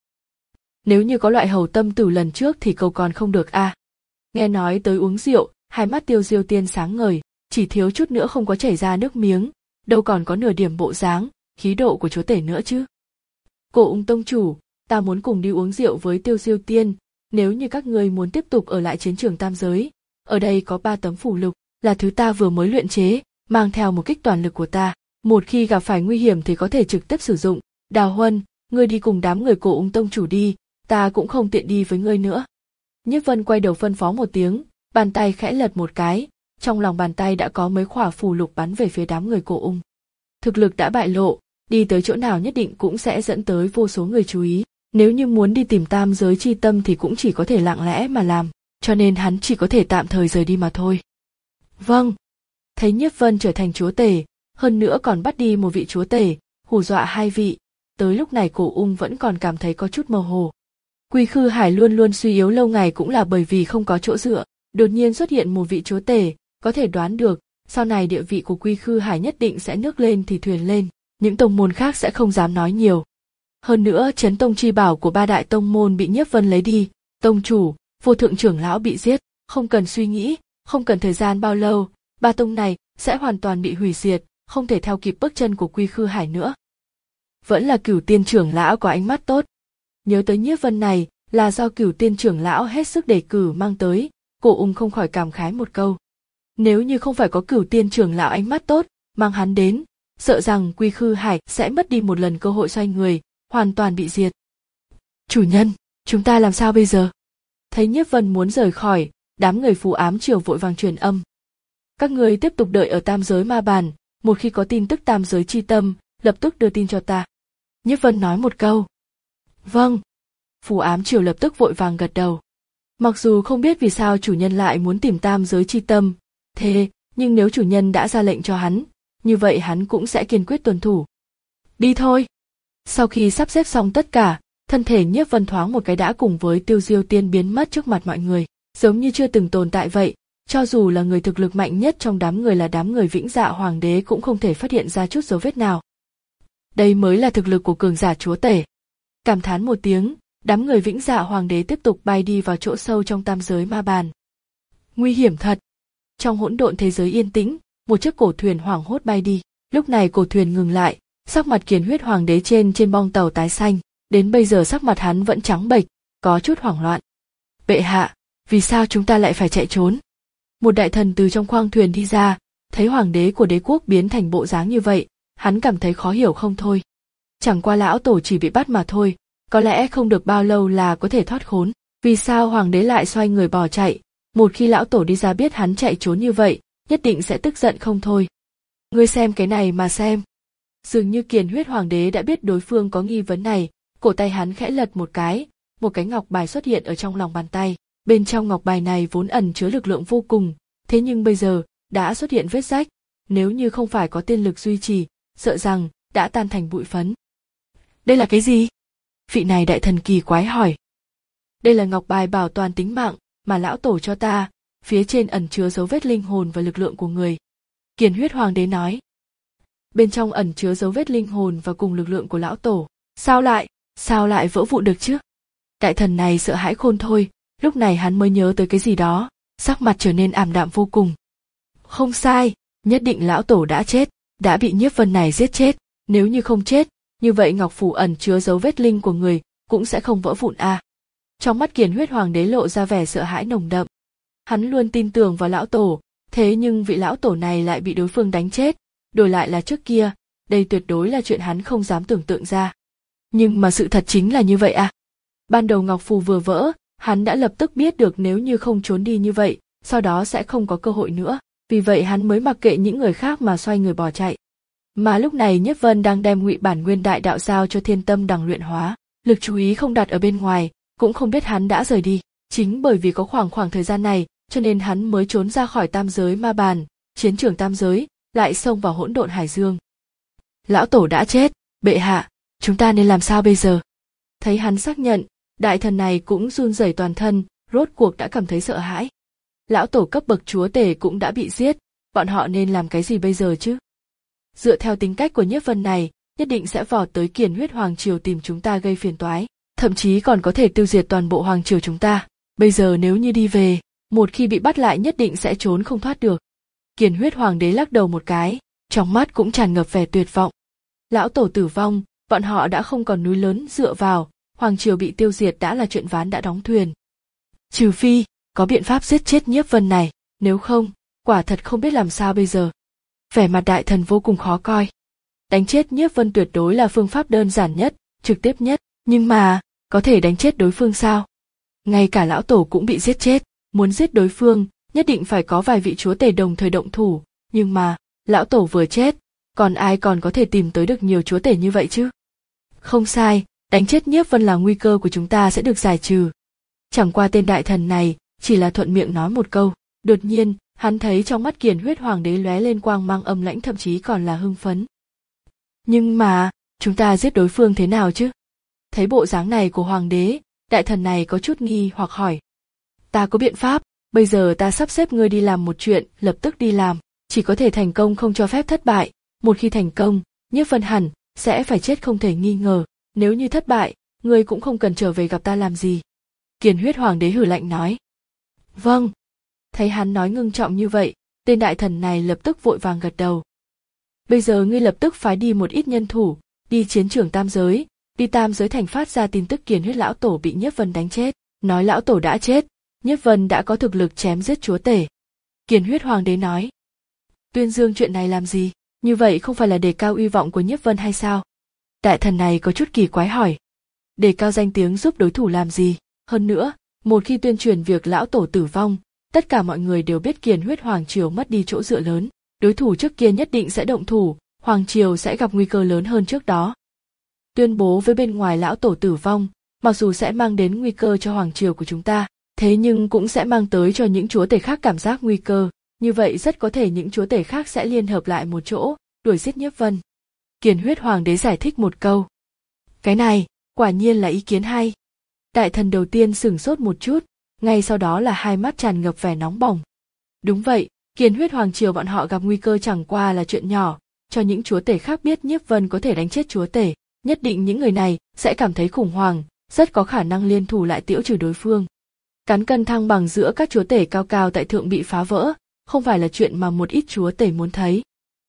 Nếu như có loại hầu tâm tử lần trước thì cầu còn không được à. Nghe nói tới uống rượu, hai mắt Tiêu Diêu Tiên sáng ngời, chỉ thiếu chút nữa không có chảy ra nước miếng, đâu còn có nửa điểm bộ dáng, khí độ của chúa tể nữa chứ. Cổ Ung tông chủ, ta muốn cùng đi uống rượu với Tiêu Diêu Tiên, nếu như các ngươi muốn tiếp tục ở lại chiến trường tam giới, ở đây có ba tấm phù lục, là thứ ta vừa mới luyện chế, mang theo một kích toàn lực của ta, một khi gặp phải nguy hiểm thì có thể trực tiếp sử dụng. Đào Huân, ngươi đi cùng đám người Cổ Ung tông chủ đi, ta cũng không tiện đi với ngươi nữa. Nhiếp Vân quay đầu phân phó một tiếng, bàn tay khẽ lật một cái, trong lòng bàn tay đã có mấy khỏa phù lục bắn về phía đám người Cổ Ung. Thực lực đã bại lộ, đi tới chỗ nào nhất định cũng sẽ dẫn tới vô số người chú ý, nếu như muốn đi tìm tam giới chi tâm thì cũng chỉ có thể lặng lẽ mà làm, cho nên hắn chỉ có thể tạm thời rời đi mà thôi. Vâng. Thấy Nhiếp Vân trở thành chúa tể, hơn nữa còn bắt đi một vị chúa tể, hù dọa hai vị, tới lúc này Cổ Ung vẫn còn cảm thấy có chút mơ hồ. Quy Khư Hải luôn luôn suy yếu lâu ngày cũng là bởi vì không có chỗ dựa, đột nhiên xuất hiện một vị chúa tể, có thể đoán được, sau này địa vị của Quy Khư Hải nhất định sẽ nước lên thì thuyền lên, những tông môn khác sẽ không dám nói nhiều. Hơn nữa Chấn Tông chi bảo của ba đại tông môn bị Nhiếp Vân lấy đi, tông chủ, vô thượng trưởng lão bị giết, không cần suy nghĩ, không cần thời gian bao lâu, ba tông này sẽ hoàn toàn bị hủy diệt, không thể theo kịp bước chân của Quy Khư Hải nữa. Vẫn là Cửu Tiên trưởng lão có ánh mắt tốt. Nhớ tới Nhiếp Vân này là do Cửu Tiên trưởng lão hết sức đề cử mang tới, Cổ Ung không khỏi cảm khái một câu. Nếu như không phải có Cửu Tiên trưởng lão ánh mắt tốt, mang hắn đến, sợ rằng Quy Khư Hải sẽ mất đi một lần cơ hội xoay người, hoàn toàn bị diệt. Chủ nhân, chúng ta làm sao bây giờ? Thấy Nhiếp Vân muốn rời khỏi, đám người phù ám triều vội vàng truyền âm. Các người tiếp tục đợi ở tam giới ma bàn, một khi có tin tức tam giới chi tâm, lập tức đưa tin cho ta. Nhiếp Vân nói một câu. Vâng. Phù ám triều lập tức vội vàng gật đầu. Mặc dù không biết vì sao chủ nhân lại muốn tìm tam giới chi tâm, thế nhưng nếu chủ nhân đã ra lệnh cho hắn, như vậy hắn cũng sẽ kiên quyết tuân thủ. Đi thôi. Sau khi sắp xếp xong tất cả, thân thể Nhiếp Vân thoáng một cái đã cùng với Tiêu Diêu Tiên biến mất trước mặt mọi người, giống như chưa từng tồn tại vậy. Cho dù là người thực lực mạnh nhất trong đám người là đám người Vĩnh Dạ Hoàng đế cũng không thể phát hiện ra chút dấu vết nào. Đây mới là thực lực của cường giả chúa tể. Cảm thán một tiếng, đám người Vĩnh Dạ Hoàng đế tiếp tục bay đi vào chỗ sâu trong tam giới ma bàn. Nguy hiểm thật. Trong hỗn độn thế giới yên tĩnh, một chiếc cổ thuyền hoảng hốt bay đi. Lúc này cổ thuyền ngừng lại, sắc mặt Kiền Huyết Hoàng đế trên trên bong tàu tái xanh, đến bây giờ sắc mặt hắn vẫn trắng bệch, có chút hoảng loạn. Bệ hạ, vì sao chúng ta lại phải chạy trốn? Một đại thần từ trong khoang thuyền đi ra, thấy hoàng đế của đế quốc biến thành bộ dáng như vậy, hắn cảm thấy khó hiểu không thôi. Chẳng qua lão tổ chỉ bị bắt mà thôi, có lẽ không được bao lâu là có thể thoát khốn. Vì sao hoàng đế lại xoay người bỏ chạy? Một khi lão tổ đi ra biết hắn chạy trốn như vậy, nhất định sẽ tức giận không thôi. Ngươi xem cái này mà xem. Dường như Kiền Huyết Hoàng đế đã biết đối phương có nghi vấn này, cổ tay hắn khẽ lật một cái, một cái ngọc bài xuất hiện ở trong lòng bàn tay. Bên trong ngọc bài này vốn ẩn chứa lực lượng vô cùng, thế nhưng bây giờ đã xuất hiện vết rách, nếu như không phải có tiên lực duy trì, sợ rằng đã tan thành bụi phấn. Đây là cái gì? Vị này đại thần kỳ quái hỏi. Đây là ngọc bài bảo toàn tính mạng mà lão tổ cho ta, phía trên ẩn chứa dấu vết linh hồn và lực lượng của người. Kiền Huyết Hoàng đế nói. Bên trong ẩn chứa dấu vết linh hồn và cùng lực lượng của lão tổ. Sao lại, sao lại vỡ vụn được chứ? Đại thần này sợ hãi khôn thôi, lúc này hắn mới nhớ tới cái gì đó, sắc mặt trở nên ảm đạm vô cùng. Không sai, nhất định lão tổ đã chết, đã bị Nhiếp Vân này giết chết, nếu như không chết, như vậy ngọc phủ ẩn chứa dấu vết linh của người cũng sẽ không vỡ vụn à. Trong mắt Kiền Huyết Hoàng đế lộ ra vẻ sợ hãi nồng đậm. Hắn luôn tin tưởng vào lão tổ, thế nhưng vị lão tổ này lại bị đối phương đánh chết, đổi lại là trước kia, đây tuyệt đối là chuyện hắn không dám tưởng tượng ra. Nhưng mà sự thật chính là như vậy à. Ban đầu ngọc phù vừa vỡ, hắn đã lập tức biết được nếu như không trốn đi như vậy, sau đó sẽ không có cơ hội nữa, vì vậy hắn mới mặc kệ những người khác mà xoay người bỏ chạy. Mà lúc này Nhiếp Vân đang đem Ngụy Bản Nguyên Đại Đạo giao cho Thiên Tâm Đằng luyện hóa, lực chú ý không đặt ở bên ngoài, cũng không biết hắn đã rời đi. Chính bởi vì có khoảng khoảng thời gian này, cho nên hắn mới trốn ra khỏi tam giới ma bàn, chiến trường tam giới, lại xông vào hỗn độn hải dương. Lão tổ đã chết, bệ hạ, chúng ta nên làm sao bây giờ? Thấy hắn xác nhận, đại thần này cũng run rẩy toàn thân, rốt cuộc đã cảm thấy sợ hãi. Lão tổ cấp bậc chúa tể cũng đã bị giết, bọn họ nên làm cái gì bây giờ chứ? Dựa theo tính cách của Nhiếp Vân này, nhất định sẽ vọt tới Kiền Huyết Hoàng triều tìm chúng ta gây phiền toái, thậm chí còn có thể tiêu diệt toàn bộ hoàng triều chúng ta. Bây giờ nếu như đi về, một khi bị bắt lại nhất định sẽ trốn không thoát được. Kiền Huyết Hoàng đế lắc đầu một cái, trong mắt cũng tràn ngập vẻ tuyệt vọng. Lão tổ tử vong, bọn họ đã không còn núi lớn dựa vào, hoàng triều bị tiêu diệt đã là chuyện ván đã đóng thuyền. Trừ phi có biện pháp giết chết Nhiếp Vân này, nếu không, quả thật không biết làm sao bây giờ. Vẻ mặt đại thần vô cùng khó coi. Đánh chết Nhiếp Vân tuyệt đối là phương pháp đơn giản nhất, trực tiếp nhất, nhưng mà, có thể đánh chết đối phương sao? Ngay cả lão tổ cũng bị giết chết, muốn giết đối phương, nhất định phải có vài vị chúa tể đồng thời động thủ, nhưng mà, lão tổ vừa chết, còn ai còn có thể tìm tới được nhiều chúa tể như vậy chứ? Không sai, đánh chết Nhiếp Vân là nguy cơ của chúng ta sẽ được giải trừ. Chẳng qua tên đại thần này, chỉ là thuận miệng nói một câu, đột nhiên, hắn thấy trong mắt Kiền Huyết Hoàng đế lóe lên quang mang âm lãnh thậm chí còn là hưng phấn. Nhưng mà, chúng ta giết đối phương thế nào chứ? Thấy bộ dáng này của hoàng đế, đại thần này có chút nghi hoặc hỏi. Ta có biện pháp, bây giờ ta sắp xếp ngươi đi làm một chuyện, lập tức đi làm, chỉ có thể thành công không cho phép thất bại, một khi thành công, Nhiếp Vân hẳn sẽ phải chết không thể nghi ngờ, nếu như thất bại, ngươi cũng không cần trở về gặp ta làm gì. Kiền Huyết Hoàng đế hử lạnh nói. Vâng. Thấy hắn nói ngưng trọng như vậy, tên đại thần này lập tức vội vàng gật đầu. Bây giờ ngươi lập tức phái đi một ít nhân thủ, đi chiến trường tam giới, đi tam giới thành phát ra tin tức Kiền Huyết lão tổ bị Nhiếp Vân đánh chết, nói lão tổ đã chết, Nhiếp Vân đã có thực lực chém giết chúa tể. Kiền Huyết Hoàng đế nói. Tuyên dương chuyện này làm gì, như vậy không phải là đề cao uy vọng của Nhiếp Vân hay sao? Đại thần này có chút kỳ quái hỏi. Đề cao danh tiếng giúp đối thủ làm gì? Hơn nữa, một khi tuyên truyền việc lão tổ tử vong, tất cả mọi người đều biết Kiền Huyết Hoàng triều mất đi chỗ dựa lớn, đối thủ trước kia nhất định sẽ động thủ, hoàng triều sẽ gặp nguy cơ lớn hơn trước đó. Tuyên bố với bên ngoài lão tổ tử vong, mặc dù sẽ mang đến nguy cơ cho hoàng triều của chúng ta, thế nhưng cũng sẽ mang tới cho những chúa tể khác cảm giác nguy cơ, như vậy rất có thể những chúa tể khác sẽ liên hợp lại một chỗ, đuổi giết Nhiếp Vân. Kiền Huyết Hoàng đế giải thích một câu. Cái này, quả nhiên là ý kiến hay. Đại thần đầu tiên sửng sốt một chút, ngay sau đó là hai mắt tràn ngập vẻ nóng bỏng. Đúng vậy, Kiền Huyết Hoàng triều bọn họ gặp nguy cơ chẳng qua là chuyện nhỏ, cho những chúa tể khác biết Nhiếp Vân có thể đánh chết chúa tể, nhất định những người này sẽ cảm thấy khủng hoảng, rất có khả năng liên thủ lại tiễu trừ đối phương. Cán cân thăng bằng giữa các chúa tể cao cao tại thượng bị phá vỡ, không phải là chuyện mà một ít chúa tể muốn thấy.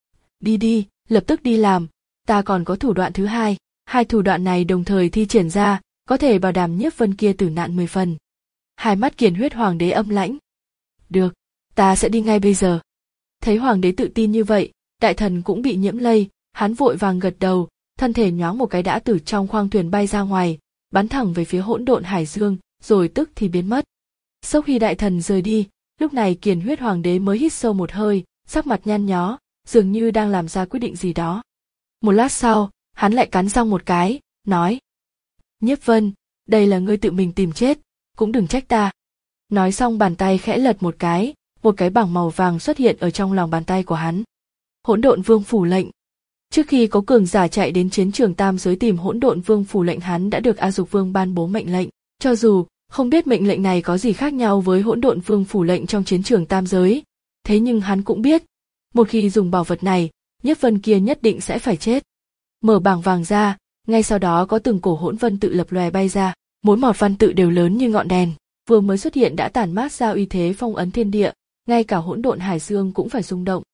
Đi đi, lập tức đi làm, ta còn có thủ đoạn thứ hai, hai thủ đoạn này đồng thời thi triển ra, có thể bảo đảm Nhiếp Vân kia tử nạn mười phần. Hai mắt Kiền Huyết Hoàng đế âm lãnh. Được, ta sẽ đi ngay bây giờ. Thấy hoàng đế tự tin như vậy, đại thần cũng bị nhiễm lây, hắn vội vàng gật đầu, thân thể nhoáng một cái đã từ trong khoang thuyền bay ra ngoài, bắn thẳng về phía hỗn độn hải dương, rồi tức thì biến mất. Sau khi đại thần rời đi, lúc này Kiền Huyết Hoàng đế mới hít sâu một hơi, sắc mặt nhăn nhó, dường như đang làm ra quyết định gì đó. Một lát sau, hắn lại cắn răng một cái, nói: Nhiếp Vân, đây là ngươi tự mình tìm chết, cũng đừng trách ta. Nói xong bàn tay khẽ lật một cái, một cái bảng màu vàng xuất hiện ở trong lòng bàn tay của hắn. Hỗn Độn Vương phủ lệnh. Trước khi có cường giả chạy đến chiến trường tam giới tìm Hỗn Độn Vương phủ lệnh, hắn đã được A Dục Vương ban bố mệnh lệnh, cho dù không biết mệnh lệnh này có gì khác nhau với Hỗn Độn Vương phủ lệnh trong chiến trường tam giới, thế nhưng hắn cũng biết, một khi dùng bảo vật này, Nhiếp Vân kia nhất định sẽ phải chết. Mở bảng vàng ra, ngay sau đó có từng cổ hỗn vân tự lập lòe bay ra, mỗi một văn tự đều lớn như ngọn đèn, vừa mới xuất hiện đã tản mát ra uy thế phong ấn thiên địa, ngay cả hỗn độn hải dương cũng phải rung động.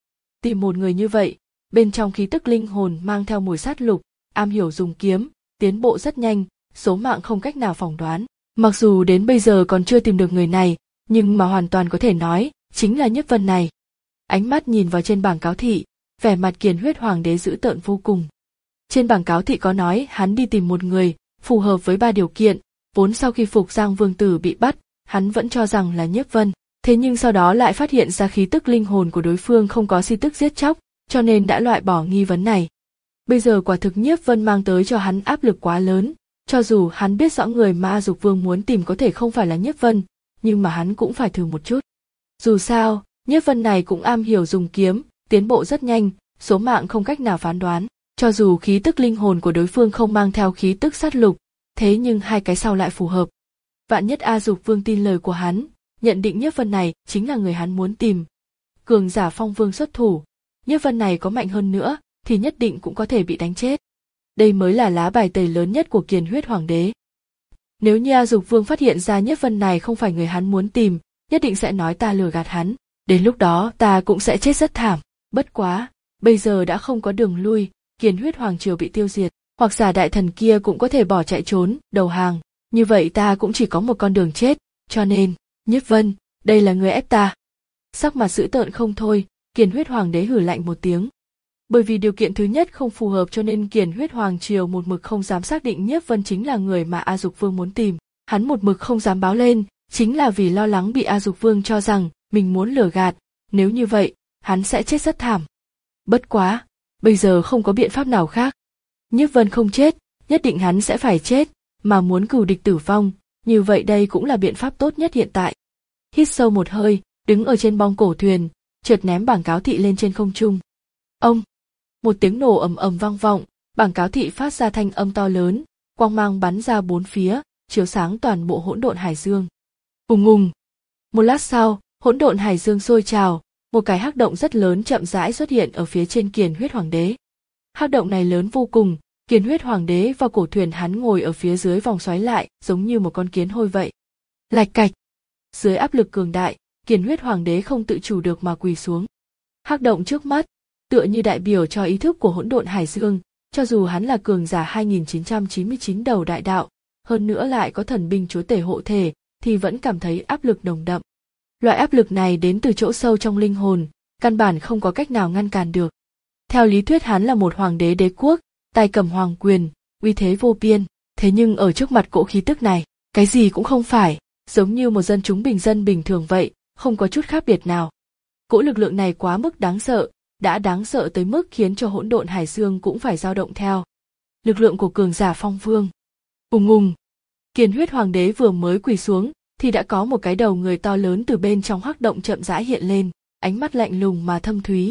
Tìm một người như vậy, bên trong khí tức linh hồn mang theo mùi sát lục, am hiểu dùng kiếm, tiến bộ rất nhanh, số mạng không cách nào phỏng đoán. Mặc dù đến bây giờ còn chưa tìm được người này, nhưng mà hoàn toàn có thể nói, chính là Nhiếp Vân này. Ánh mắt nhìn vào trên bảng cáo thị, vẻ mặt Kiền Huyết Hoàng đế dữ tợn vô cùng. Trên bảng cáo thị có nói hắn đi tìm một người, phù hợp với ba điều kiện, vốn sau khi Phục Giang Vương Tử bị bắt, hắn vẫn cho rằng là Nhiếp Vân, thế nhưng sau đó lại phát hiện ra khí tức linh hồn của đối phương không có si tức giết chóc, cho nên đã loại bỏ nghi vấn này. Bây giờ quả thực Nhiếp Vân mang tới cho hắn áp lực quá lớn, cho dù hắn biết rõ người mà A Dục Vương muốn tìm có thể không phải là Nhiếp Vân, nhưng mà hắn cũng phải thử một chút. Dù sao, Nhiếp Vân này cũng am hiểu dùng kiếm, tiến bộ rất nhanh, số mạng không cách nào phán đoán, cho dù khí tức linh hồn của đối phương không mang theo khí tức sát lục, thế nhưng hai cái sau lại phù hợp. Vạn nhất A Dục Vương tin lời của hắn, nhận định Nhiếp Vân này chính là người hắn muốn tìm. Cường giả Phong Vương xuất thủ, Nhiếp Vân này có mạnh hơn nữa, thì nhất định cũng có thể bị đánh chết. Đây mới là lá bài tẩy lớn nhất của Kiền Huyết Hoàng đế. Nếu như A Dục Vương phát hiện ra Nhiếp Vân này không phải người hắn muốn tìm, nhất định sẽ nói ta lừa gạt hắn, đến lúc đó ta cũng sẽ chết rất thảm. Bất quá, bây giờ đã không có đường lui, Kiền Huyết Hoàng triều bị tiêu diệt, hoặc giả đại thần kia cũng có thể bỏ chạy trốn, đầu hàng, như vậy ta cũng chỉ có một con đường chết, cho nên, Nhiếp Vân, đây là người ép ta. Sắc mặt dữ tợn không thôi, Kiền Huyết Hoàng đế hử lạnh một tiếng. Bởi vì điều kiện thứ nhất không phù hợp cho nên Kiền Huyết Hoàng triều một mực không dám xác định Nhiếp Vân chính là người mà A Dục Vương muốn tìm, hắn một mực không dám báo lên, chính là vì lo lắng bị A Dục Vương cho rằng mình muốn lừa gạt, nếu như vậy, hắn sẽ chết rất thảm. Bất quá, bây giờ không có biện pháp nào khác. Nhiếp Vân không chết, nhất định hắn sẽ phải chết, mà muốn cừu địch tử vong, như vậy đây cũng là biện pháp tốt nhất hiện tại. Hít sâu một hơi, đứng ở trên bong cổ thuyền, chợt ném bảng cáo thị lên trên không trung. Ông! Một tiếng nổ ầm ầm vang vọng, bảng cáo thị phát ra thanh âm to lớn, quang mang bắn ra bốn phía, chiếu sáng toàn bộ hỗn độn hải dương. Ùng ùng! Một lát sau, hỗn độn hải dương sôi trào, một cái hắc động rất lớn chậm rãi xuất hiện ở phía trên Kiền Huyết Hoàng đế. Hắc động này lớn vô cùng, Kiền Huyết Hoàng đế và cổ thuyền hắn ngồi ở phía dưới vòng xoáy lại, giống như một con kiến hôi vậy. Lạch cạch! Dưới áp lực cường đại, Kiền Huyết Hoàng đế không tự chủ được mà quỳ xuống. Hắc động trước mắt, tựa như đại biểu cho ý thức của hỗn độn hải dương, cho dù hắn là cường giả hai nghìn chín trăm chín mươi chín đầu đại đạo, hơn nữa lại có thần binh chúa tể hộ thể, thì vẫn cảm thấy áp lực nồng đậm. Loại áp lực này đến từ chỗ sâu trong linh hồn, căn bản không có cách nào ngăn cản được. Theo lý thuyết hắn là một hoàng đế đế quốc, tay cầm hoàng quyền, uy thế vô biên, thế nhưng ở trước mặt cỗ khí tức này, cái gì cũng không phải, giống như một dân chúng bình dân bình thường vậy, không có chút khác biệt nào. Cỗ lực lượng này quá mức đáng sợ, đã đáng sợ tới mức khiến cho hỗn độn hải dương cũng phải dao động theo. Lực lượng của cường giả Phong Vương. Ùng ùng! Kiền Huyết Hoàng đế vừa mới quỳ xuống, thì đã có một cái đầu người to lớn từ bên trong hắc động chậm rãi hiện lên, ánh mắt lạnh lùng mà thâm thúy,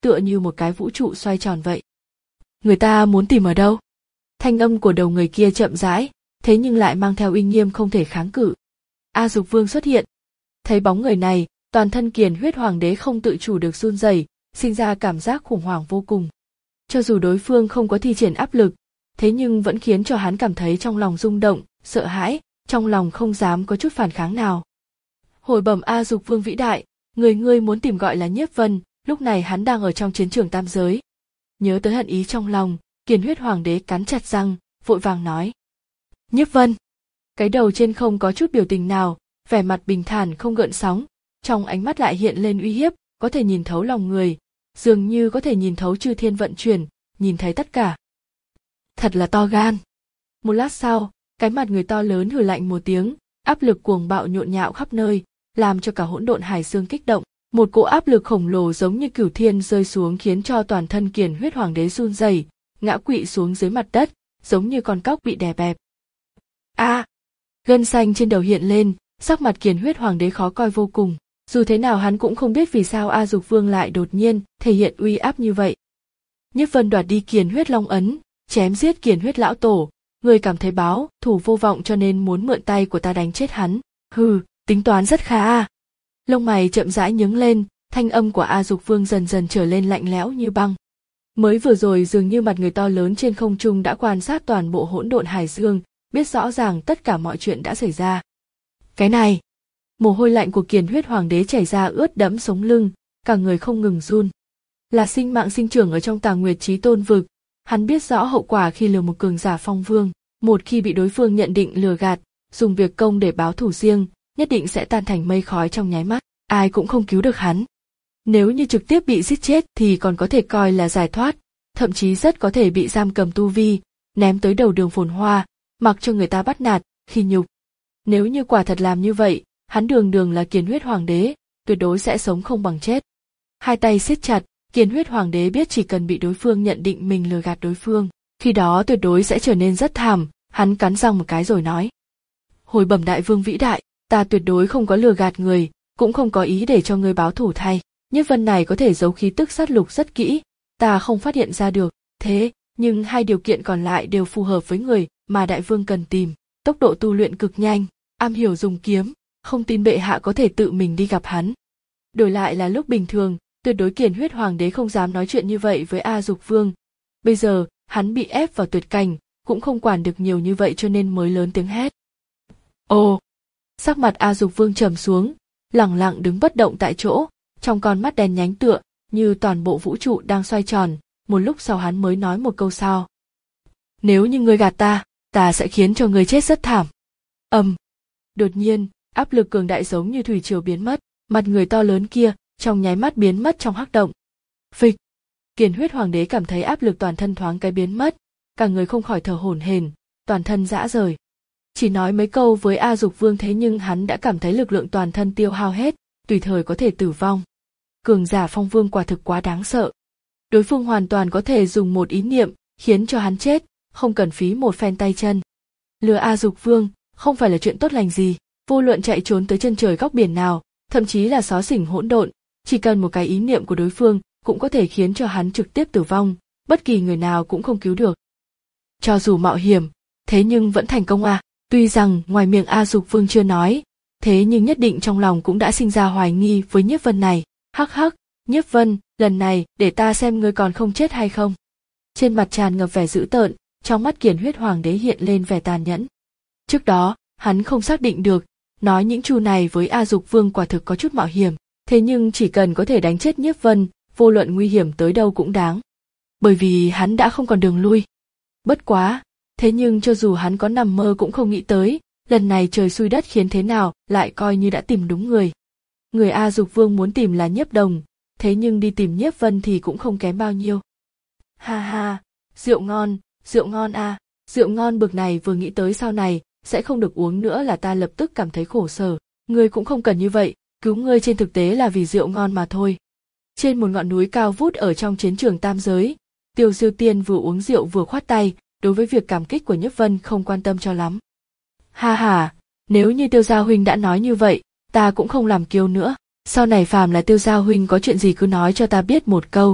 tựa như một cái vũ trụ xoay tròn vậy. Người ta muốn tìm ở đâu? Thanh âm của đầu người kia chậm rãi, thế nhưng lại mang theo uy nghiêm không thể kháng cự. A Dục Vương xuất hiện. Thấy bóng người này, toàn thân Kiền Huyết Hoàng đế không tự chủ được run rẩy, sinh ra cảm giác khủng hoảng vô cùng. Cho dù đối phương không có thi triển áp lực, thế nhưng vẫn khiến cho hắn cảm thấy trong lòng rung động, sợ hãi, trong lòng không dám có chút phản kháng nào. Hồi bẩm A Dục Vương vĩ đại, người ngươi muốn tìm gọi là Nhiếp Vân, lúc này hắn đang ở trong chiến trường tam giới. Nhớ tới hận ý trong lòng, Kiền Huyết Hoàng đế cắn chặt răng, vội vàng nói. Nhiếp Vân. Cái đầu trên không có chút biểu tình nào, vẻ mặt bình thản không gợn sóng, trong ánh mắt lại hiện lên uy hiếp, có thể nhìn thấu lòng người, dường như có thể nhìn thấu chư thiên vận chuyển, nhìn thấy tất cả. Thật là to gan. Một lát sau, cái mặt người to lớn hừ lạnh một tiếng, áp lực cuồng bạo nhộn nhạo khắp nơi, làm cho cả hỗn độn hải dương kích động. Một cỗ áp lực khổng lồ giống như cửu thiên rơi xuống khiến cho toàn thân Kiền Huyết Hoàng đế run rẩy, ngã quỵ xuống dưới mặt đất, giống như con cóc bị đè bẹp. A! À, gân xanh trên đầu hiện lên, sắc mặt Kiền Huyết Hoàng đế khó coi vô cùng. Dù thế nào hắn cũng không biết vì sao A Dục Vương lại đột nhiên thể hiện uy áp như vậy. Nhiếp Vân đoạt đi Kiền Huyết Long ấn, chém giết Kiền Huyết lão tổ, người cảm thấy báo thù vô vọng cho nên muốn mượn tay của ta đánh chết hắn. Hừ, tính toán rất khá à. Lông mày chậm rãi nhướng lên, thanh âm của A Dục Vương dần dần trở lên lạnh lẽo như băng. Mới vừa rồi dường như mặt người to lớn trên không trung đã quan sát toàn bộ hỗn độn hải dương, biết rõ ràng tất cả mọi chuyện đã xảy ra. Cái này, mồ hôi lạnh của Kiền Huyết Hoàng đế chảy ra ướt đẫm sống lưng, cả người không ngừng run. Là sinh mạng sinh trưởng ở trong Tà Nguyệt Chí Tôn vực, hắn biết rõ hậu quả khi lừa một cường giả phong vương, một khi bị đối phương nhận định lừa gạt, dùng việc công để báo thù riêng, nhất định sẽ tan thành mây khói trong nháy mắt, ai cũng không cứu được hắn. Nếu như trực tiếp bị giết chết thì còn có thể coi là giải thoát, thậm chí rất có thể bị giam cầm tu vi, ném tới đầu đường phồn hoa, mặc cho người ta bắt nạt, khi nhục. Nếu như quả thật làm như vậy, hắn đường đường là Kiền Huyết Hoàng đế, tuyệt đối sẽ sống không bằng chết. Hai tay siết chặt, Kiền Huyết Hoàng đế biết chỉ cần bị đối phương nhận định mình lừa gạt đối phương, khi đó tuyệt đối sẽ trở nên rất thảm, hắn cắn răng một cái rồi nói. Hồi bẩm đại vương vĩ đại, ta tuyệt đối không có lừa gạt người, cũng không có ý để cho ngươi báo thù thay. Nhiếp Vân này có thể giấu khí tức sát lục rất kỹ, ta không phát hiện ra được, thế, nhưng hai điều kiện còn lại đều phù hợp với người mà đại vương cần tìm, tốc độ tu luyện cực nhanh, am hiểu dùng kiếm, không tin bệ hạ có thể tự mình đi gặp hắn. Đổi lại là lúc bình thường, tuyệt đối Kiền Huyết Hoàng đế không dám nói chuyện như vậy với A Dục Vương. Bây giờ, hắn bị ép vào tuyệt cảnh, cũng không quản được nhiều như vậy cho nên mới lớn tiếng hét. Ồ! Sắc mặt A Dục Vương trầm xuống, lẳng lặng đứng bất động tại chỗ, trong con mắt đen nhánh tựa như toàn bộ vũ trụ đang xoay tròn, một lúc sau hắn mới nói một câu sau. Nếu như ngươi gạt ta, ta sẽ khiến cho ngươi chết rất thảm. Ầm. Um. Đột nhiên, áp lực cường đại giống như thủy triều biến mất, mặt người to lớn kia trong nháy mắt biến mất trong hắc động. Phịch. Kiền Huyết Hoàng đế cảm thấy áp lực toàn thân thoáng cái biến mất, cả người không khỏi thở hổn hển, toàn thân rã rời. Chỉ nói mấy câu với A Dục Vương thế nhưng hắn đã cảm thấy lực lượng toàn thân tiêu hao hết, tùy thời có thể tử vong. Cường giả phong vương quả thực quá đáng sợ. Đối phương hoàn toàn có thể dùng một ý niệm khiến cho hắn chết, không cần phí một phen tay chân. Lừa A Dục Vương không phải là chuyện tốt lành gì, vô luận chạy trốn tới chân trời góc biển nào, thậm chí là xó xỉnh hỗn độn, chỉ cần một cái ý niệm của đối phương cũng có thể khiến cho hắn trực tiếp tử vong, bất kỳ người nào cũng không cứu được. Cho dù mạo hiểm, thế nhưng vẫn thành công à. Tuy rằng ngoài miệng A Dục Vương chưa nói, thế nhưng nhất định trong lòng cũng đã sinh ra hoài nghi với Nhiếp Vân này. Hắc hắc, Nhiếp Vân, lần này để ta xem ngươi còn không chết hay không. Trên mặt tràn ngập vẻ dữ tợn, trong mắt Kiền Huyết Hoàng đế hiện lên vẻ tàn nhẫn. Trước đó, hắn không xác định được, nói những chu này với A Dục Vương quả thực có chút mạo hiểm, thế nhưng chỉ cần có thể đánh chết Nhiếp Vân, vô luận nguy hiểm tới đâu cũng đáng. Bởi vì hắn đã không còn đường lui. Bất quá, thế nhưng cho dù hắn có nằm mơ cũng không nghĩ tới, lần này trời xui đất khiến thế nào lại coi như đã tìm đúng người. Người A Dục Vương muốn tìm là Nhiếp Đồng, thế nhưng đi tìm Nhiếp Vân thì cũng không kém bao nhiêu. Ha ha, rượu ngon, rượu ngon à, rượu ngon bực này vừa nghĩ tới sau này sẽ không được uống nữa là ta lập tức cảm thấy khổ sở. Ngươi cũng không cần như vậy, cứu ngươi trên thực tế là vì rượu ngon mà thôi. Trên một ngọn núi cao vút ở trong chiến trường tam giới, Tiêu Diêu Tiên vừa uống rượu vừa khoát tay, đối với việc cảm kích của Nhiếp Vân không quan tâm cho lắm. Ha ha, nếu như Tiêu Gia huynh đã nói như vậy, ta cũng không làm kiêu nữa. Sau này phàm là Tiêu Gia huynh có chuyện gì cứ nói cho ta biết một câu,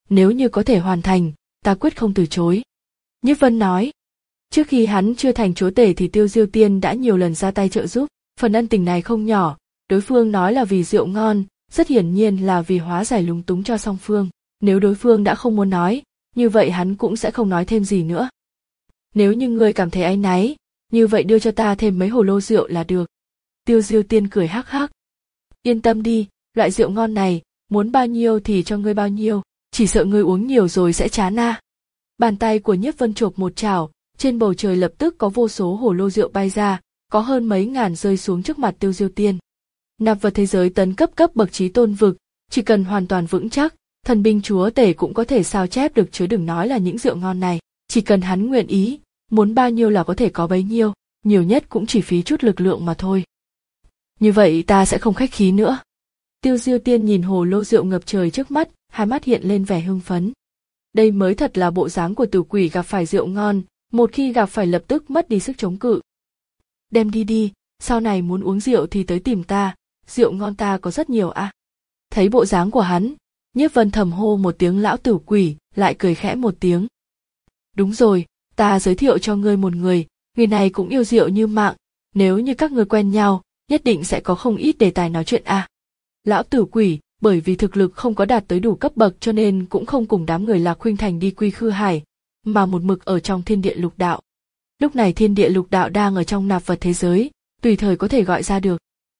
nếu như có thể hoàn thành, ta quyết không từ chối. Nhiếp Vân nói. Trước khi hắn chưa thành chúa tể thì Tiêu Diêu Tiên đã nhiều lần ra tay trợ giúp, phần ân tình này không nhỏ, đối phương nói là vì rượu ngon, rất hiển nhiên là vì hóa giải lúng túng cho song phương. Nếu đối phương đã không muốn nói, như vậy hắn cũng sẽ không nói thêm gì nữa. Nếu như ngươi cảm thấy áy náy, như vậy đưa cho ta thêm mấy hồ lô rượu là được. Tiêu Diêu Tiên cười hắc hắc. Yên tâm đi, loại rượu ngon này, muốn bao nhiêu thì cho ngươi bao nhiêu, chỉ sợ ngươi uống nhiều rồi sẽ chán à. Bàn tay của Nhiếp Vân chộp một chảo, trên bầu trời lập tức có vô số hồ lô rượu bay ra, có hơn mấy ngàn rơi xuống trước mặt Tiêu Diêu Tiên. Nạp vật thế giới tấn cấp cấp bậc chí tôn vực, chỉ cần hoàn toàn vững chắc, thần binh chúa tể cũng có thể sao chép được, chứ đừng nói là những rượu ngon này, chỉ cần hắn nguyện ý, muốn bao nhiêu là có thể có bấy nhiêu, nhiều nhất cũng chỉ phí chút lực lượng mà thôi. Như vậy ta sẽ không khách khí nữa. Tiêu Diêu Tiên nhìn hồ lô rượu ngập trời trước mắt, hai mắt hiện lên vẻ hưng phấn. Đây mới thật là bộ dáng của tử quỷ gặp phải rượu ngon, một khi gặp phải lập tức mất đi sức chống cự. Đem đi đi, sau này muốn uống rượu thì tới tìm ta, rượu ngon ta có rất nhiều à. Thấy bộ dáng của hắn, Nhiếp Vân thầm hô một tiếng lão tử quỷ, lại cười khẽ một tiếng. Đúng rồi, ta giới thiệu cho ngươi một người, người này cũng yêu rượu như mạng, nếu như các ngươi quen nhau, nhất định sẽ có không ít đề tài nói chuyện à. Lão tử quỷ, bởi vì thực lực không có đạt tới đủ cấp bậc cho nên cũng không cùng đám người Lạc Khuynh Thành đi Quy Khư Hải, mà một mực ở trong thiên địa lục đạo. Lúc này thiên địa lục đạo đang ở trong nạp vật thế giới, tùy thời có thể gọi ra được.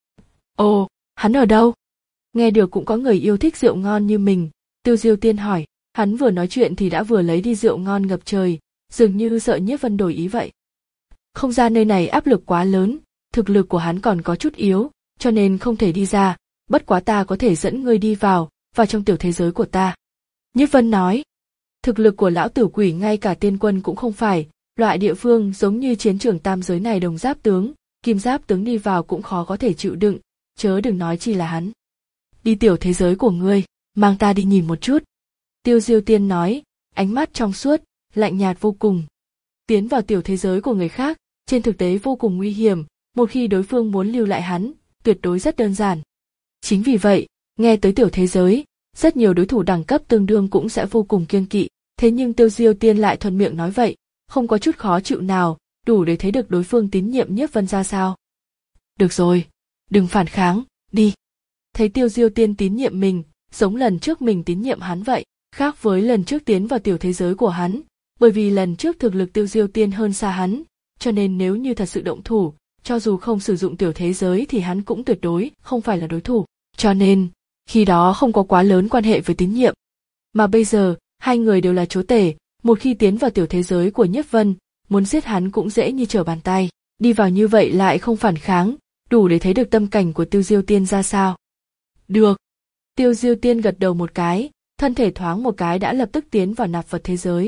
Ồ, hắn ở đâu? Nghe được cũng có người yêu thích rượu ngon như mình, Tiêu Diêu Tiên hỏi, hắn vừa nói chuyện thì đã vừa lấy đi rượu ngon ngập trời, dường như sợ Nhiếp Vân đổi ý vậy. Không gian nơi này áp lực quá lớn, thực lực của hắn còn có chút yếu, cho nên không thể đi ra, bất quá ta có thể dẫn ngươi đi vào, vào trong tiểu thế giới của ta. Nhiếp Vân nói, thực lực của lão tử quỷ ngay cả tiên quân cũng không phải, loại địa phương giống như chiến trường tam giới này đồng giáp tướng, kim giáp tướng đi vào cũng khó có thể chịu đựng, chớ đừng nói chi là hắn. Đi tiểu thế giới của ngươi, mang ta đi nhìn một chút. Tiêu Diêu Tiên nói, ánh mắt trong suốt, lạnh nhạt vô cùng. Tiến vào tiểu thế giới của người khác, trên thực tế vô cùng nguy hiểm, một khi đối phương muốn lưu lại hắn, tuyệt đối rất đơn giản. Chính vì vậy, nghe tới tiểu thế giới, rất nhiều đối thủ đẳng cấp tương đương cũng sẽ vô cùng kiêng kỵ, thế nhưng Tiêu Diêu Tiên lại thuận miệng nói vậy, không có chút khó chịu nào, đủ để thấy được đối phương tín nhiệm Nhiếp Vân ra sao. Được rồi, đừng phản kháng, đi. Thấy Tiêu Diêu Tiên tín nhiệm mình, giống lần trước mình tín nhiệm hắn vậy, khác với lần trước tiến vào tiểu thế giới của hắn, bởi vì lần trước thực lực Tiêu Diêu Tiên hơn xa hắn, cho nên nếu như thật sự động thủ, cho dù không sử dụng tiểu thế giới thì hắn cũng tuyệt đối không phải là đối thủ, cho nên, khi đó không có quá lớn quan hệ với tín nhiệm. Mà bây giờ, hai người đều là chúa tể, một khi tiến vào tiểu thế giới của Nhiếp Vân, muốn giết hắn cũng dễ như trở bàn tay, đi vào như vậy lại không phản kháng, đủ để thấy được tâm cảnh của Tiêu Diêu Tiên ra sao. Được. Tiêu Diêu Tiên gật đầu một cái, thân thể thoáng một cái đã lập tức tiến vào nạp vật thế giới.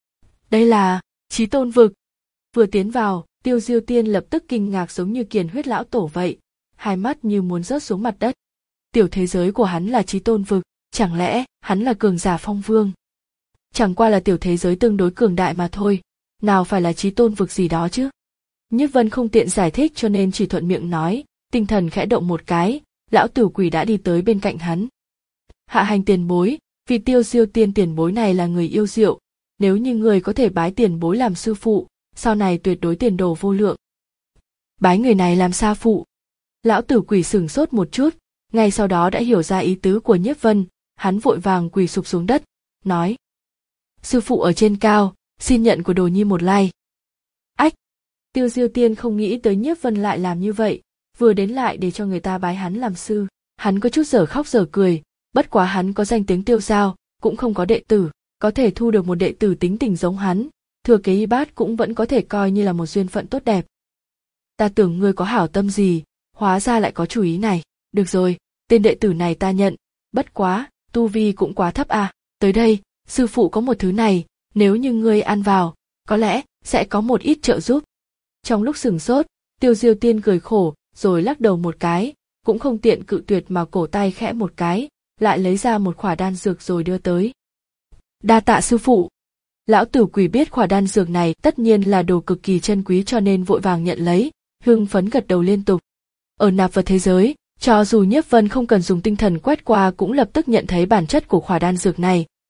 Đây là Chí Tôn vực. Vừa tiến vào, Tiêu Diêu Tiên lập tức kinh ngạc giống như kiền huyết lão tổ vậy, hai mắt như muốn rớt xuống mặt đất. Tiểu thế giới của hắn là Chí Tôn vực, chẳng lẽ hắn là cường giả phong vương? Chẳng qua là tiểu thế giới tương đối cường đại mà thôi, nào phải là Chí Tôn vực gì đó chứ? Nhiếp Vân không tiện giải thích cho nên chỉ thuận miệng nói, tinh thần khẽ động một cái, lão tử quỷ đã đi tới bên cạnh hắn. Hạ hành tiền bối, vì Tiêu Diêu Tiên tiền bối này là người yêu rượu, nếu như người có thể bái tiền bối làm sư phụ, sau này tuyệt đối tiền đồ vô lượng. Bái người này làm sa phụ. Lão tử quỷ sửng sốt một chút, ngay sau đó đã hiểu ra ý tứ của Nhiếp Vân, hắn vội vàng quỳ sụp xuống đất, nói: sư phụ ở trên cao, xin nhận của đồ nhi một lạy. Ách! Tiêu Diêu Tiên không nghĩ tới Nhiếp Vân lại làm như vậy, vừa đến lại để cho người ta bái hắn làm sư, hắn có chút dở khóc dở cười, bất quá hắn có danh tiếng Tiêu Giao, cũng không có đệ tử, có thể thu được một đệ tử tính tình giống hắn, thừa kế y bát cũng vẫn có thể coi như là một duyên phận tốt đẹp. Ta tưởng ngươi có hảo tâm gì, hóa ra lại có chủ ý này, được rồi, tên đệ tử này ta nhận, bất quá, tu vi cũng quá thấp à, tới đây, sư phụ có một thứ này, nếu như ngươi ăn vào, có lẽ sẽ có một ít trợ giúp. Trong lúc sửng sốt, Tiêu Diêu Tiên cười khổ, rồi lắc đầu một cái, cũng không tiện cự tuyệt mà cổ tay khẽ một cái, lại lấy ra một khỏa đan dược rồi đưa tới. Đa tạ sư phụ. Lão tử quỷ biết khỏa đan dược này tất nhiên là đồ cực kỳ chân quý cho nên vội vàng nhận lấy, hưng phấn gật đầu liên tục. Ở nạp vật thế giới, cho dù Nhiếp Vân không cần dùng tinh thần quét qua cũng lập tức nhận thấy bản chất của khỏa đan dược này,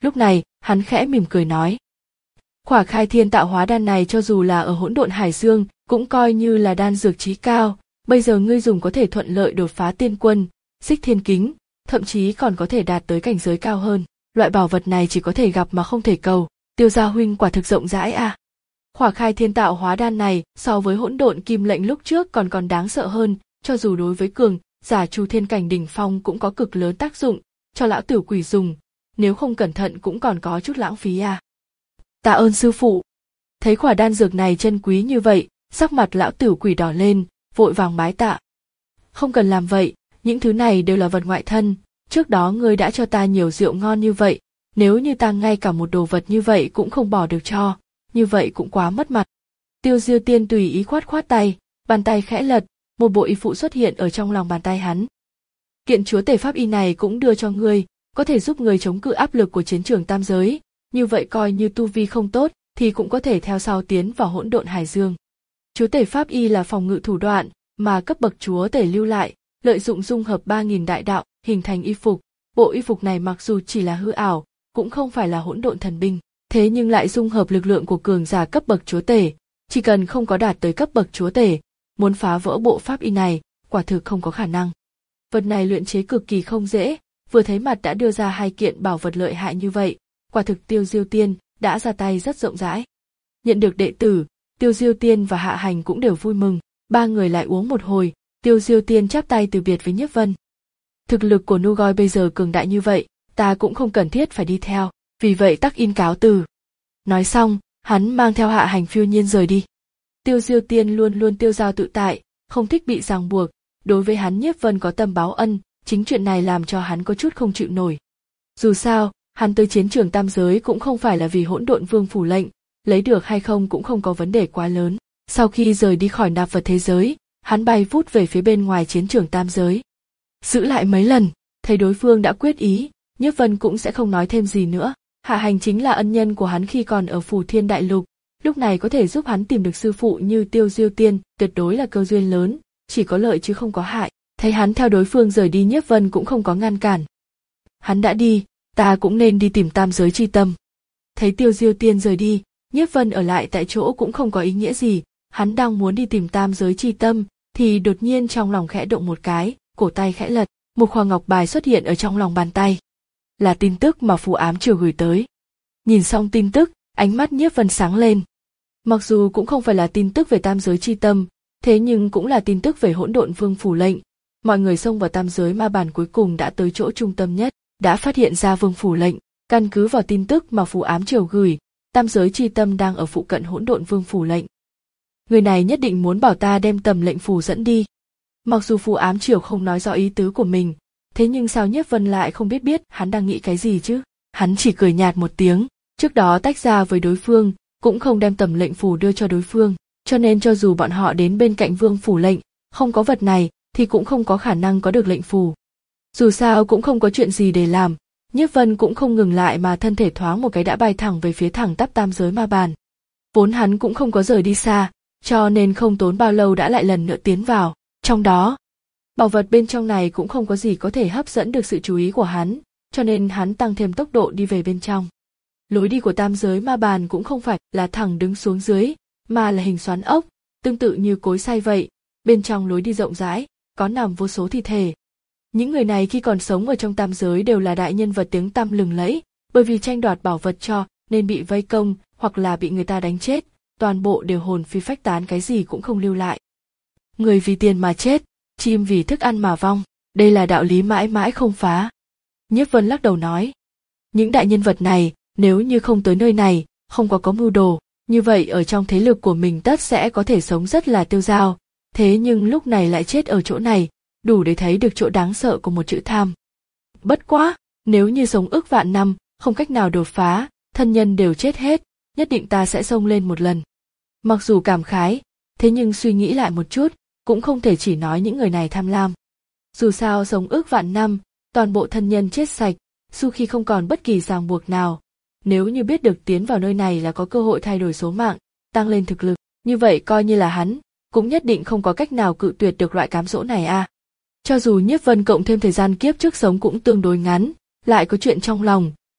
Lúc này, hắn khẽ mỉm cười nói. Khỏa khai thiên tạo hóa đan này cho dù là ở hỗn độn hải dương, cũng coi như là đan dược chí cao, bây giờ ngươi dùng có thể thuận lợi đột phá tiên quân, xích thiên kính, thậm chí còn có thể đạt tới cảnh giới cao hơn. Loại bảo vật này chỉ có thể gặp mà không thể cầu, Tiêu gia huynh quả thực rộng rãi à. Khỏa khai thiên tạo hóa đan này so với hỗn độn kim lệnh lúc trước còn còn đáng sợ hơn, cho dù đối với cường giả chu thiên cảnh đỉnh phong cũng có cực lớn tác dụng, cho lão tiểu quỷ dùng, nếu không cẩn thận cũng còn có chút lãng phí à. Tạ ơn sư phụ. Thấy quả đan dược này chân quý như vậy, sắc mặt lão tiểu quỷ đỏ lên, vội vàng bái tạ. Không cần làm vậy, những thứ này đều là vật ngoại thân, trước đó ngươi đã cho ta nhiều rượu ngon như vậy, nếu như ta ngay cả một đồ vật như vậy cũng không bỏ được cho, như vậy cũng quá mất mặt. Tiêu Diêu Tiên tùy ý khoát khoát tay, bàn tay khẽ lật, một bộ y phụ xuất hiện ở trong lòng bàn tay hắn. Kiện chúa tể pháp y này cũng đưa cho ngươi, có thể giúp ngươi chống cự áp lực của chiến trường tam giới, như vậy coi như tu vi không tốt thì cũng có thể theo sau tiến vào hỗn độn hải dương. Chúa tể pháp y là phòng ngự thủ đoạn mà cấp bậc chúa tể lưu lại, lợi dụng dung hợp ba nghìn đại đạo hình thành y phục. Bộ y phục này mặc dù chỉ là hư ảo, cũng không phải là hỗn độn thần binh, thế nhưng lại dung hợp lực lượng của cường giả cấp bậc chúa tể, chỉ cần không có đạt tới cấp bậc chúa tể, muốn phá vỡ bộ pháp y này, quả thực không có khả năng. Vật này luyện chế cực kỳ không dễ, vừa thấy mặt đã đưa ra hai kiện bảo vật lợi hại như vậy, quả thực Tiêu Diêu Tiên đã ra tay rất rộng rãi. Nhận được đệ tử, Tiêu Diêu Tiên và Hạ Hành cũng đều vui mừng, ba người lại uống một hồi, Tiêu Diêu Tiên chắp tay từ biệt với Nhiếp Vân. Thực lực của Nugoi bây giờ cường đại như vậy, ta cũng không cần thiết phải đi theo, vì vậy tắc in cáo từ. Nói xong, hắn mang theo Hạ Hành phiêu nhiên rời đi. Tiêu Diêu Tiên luôn luôn tiêu dao tự tại, không thích bị ràng buộc, đối với hắn Nhiếp Vân có tâm báo ân, chính chuyện này làm cho hắn có chút không chịu nổi. Dù sao, hắn tới chiến trường tam giới cũng không phải là vì hỗn độn vương phủ lệnh, lấy được hay không cũng không có vấn đề quá lớn. Sau khi rời đi khỏi nạp vật thế giới, hắn bay vút về phía bên ngoài chiến trường tam giới. Giữ lại mấy lần, thấy đối phương đã quyết ý, Nhiếp Vân cũng sẽ không nói thêm gì nữa. Hạ Hành chính là ân nhân của hắn khi còn ở Phù Thiên Đại Lục, lúc này có thể giúp hắn tìm được sư phụ như Tiêu Diêu Tiên, tuyệt đối là cơ duyên lớn, chỉ có lợi chứ không có hại. Thấy hắn theo đối phương rời đi, Nhiếp Vân cũng không có ngăn cản. Hắn đã đi, ta cũng nên đi tìm tam giới chi tâm. Thấy Tiêu Diêu Tiên rời đi, Nhiếp Vân ở lại tại chỗ cũng không có ý nghĩa gì, hắn đang muốn đi tìm tam giới chi tâm, thì đột nhiên trong lòng khẽ động một cái, cổ tay khẽ lật, một khỏa ngọc bài xuất hiện ở trong lòng bàn tay. Là tin tức mà phù ám triều gửi tới. Nhìn xong tin tức, ánh mắt Nhiếp Vân sáng lên. Mặc dù cũng không phải là tin tức về tam giới chi tâm, thế nhưng cũng là tin tức về hỗn độn vương phủ lệnh. Mọi người xông vào tam giới ma bản cuối cùng đã tới chỗ trung tâm nhất, đã phát hiện ra vương phủ lệnh. Căn cứ vào tin tức mà phù ám triều gửi, tam giới chi tâm đang ở phụ cận hỗn độn vương phủ lệnh. Người này nhất định muốn bảo ta đem tầm lệnh phù dẫn đi. Mặc dù phù ám triều không nói rõ ý tứ của mình, thế nhưng sao Nhiếp Vân lại không biết biết hắn đang nghĩ cái gì chứ? Hắn chỉ cười nhạt một tiếng, trước đó tách ra với đối phương, cũng không đem tầm lệnh phù đưa cho đối phương, cho nên cho dù bọn họ đến bên cạnh vương phủ lệnh, không có vật này thì cũng không có khả năng có được lệnh phù. Dù sao cũng không có chuyện gì để làm, Nhiếp Vân cũng không ngừng lại mà thân thể thoáng một cái đã bay thẳng về phía thẳng tắp tam giới ma bàn. Vốn hắn cũng không có rời đi xa, cho nên không tốn bao lâu đã lại lần nữa tiến vào. Trong đó, bảo vật bên trong này cũng không có gì có thể hấp dẫn được sự chú ý của hắn, cho nên hắn tăng thêm tốc độ đi về bên trong. Lối đi của tam giới ma bàn cũng không phải là thẳng đứng xuống dưới, mà là hình xoắn ốc, tương tự như cối xay vậy. Bên trong lối đi rộng rãi, có nằm vô số thi thể. Những người này khi còn sống ở trong tam giới đều là đại nhân vật tiếng tăm lừng lẫy, bởi vì tranh đoạt bảo vật cho nên bị vây công hoặc là bị người ta đánh chết, toàn bộ đều hồn phi phách tán, cái gì cũng không lưu lại. Người vì tiền mà chết, chim vì thức ăn mà vong, đây là đạo lý mãi mãi không phá. Nhiếp Vân lắc đầu nói, những đại nhân vật này nếu như không tới nơi này, không có có mưu đồ, như vậy ở trong thế lực của mình tất sẽ có thể sống rất là tiêu dao, thế nhưng lúc này lại chết ở chỗ này, đủ để thấy được chỗ đáng sợ của một chữ tham. Bất quá, nếu như sống ức vạn năm, không cách nào đột phá, thân nhân đều chết hết, nhất định ta sẽ xông lên một lần. Mặc dù cảm khái, thế nhưng suy nghĩ lại một chút, cũng không thể chỉ nói những người này tham lam. Dù sao sống ức vạn năm, toàn bộ thân nhân chết sạch, sau khi không còn bất kỳ ràng buộc nào. Nếu như biết được tiến vào nơi này là có cơ hội thay đổi số mạng, tăng lên thực lực, như vậy coi như là hắn, cũng nhất định không có cách nào cự tuyệt được loại cám dỗ này a. À. Cho dù Nhiếp Vân cộng thêm thời gian kiếp trước sống cũng tương đối ngắn, lại có chuyện trong lòng,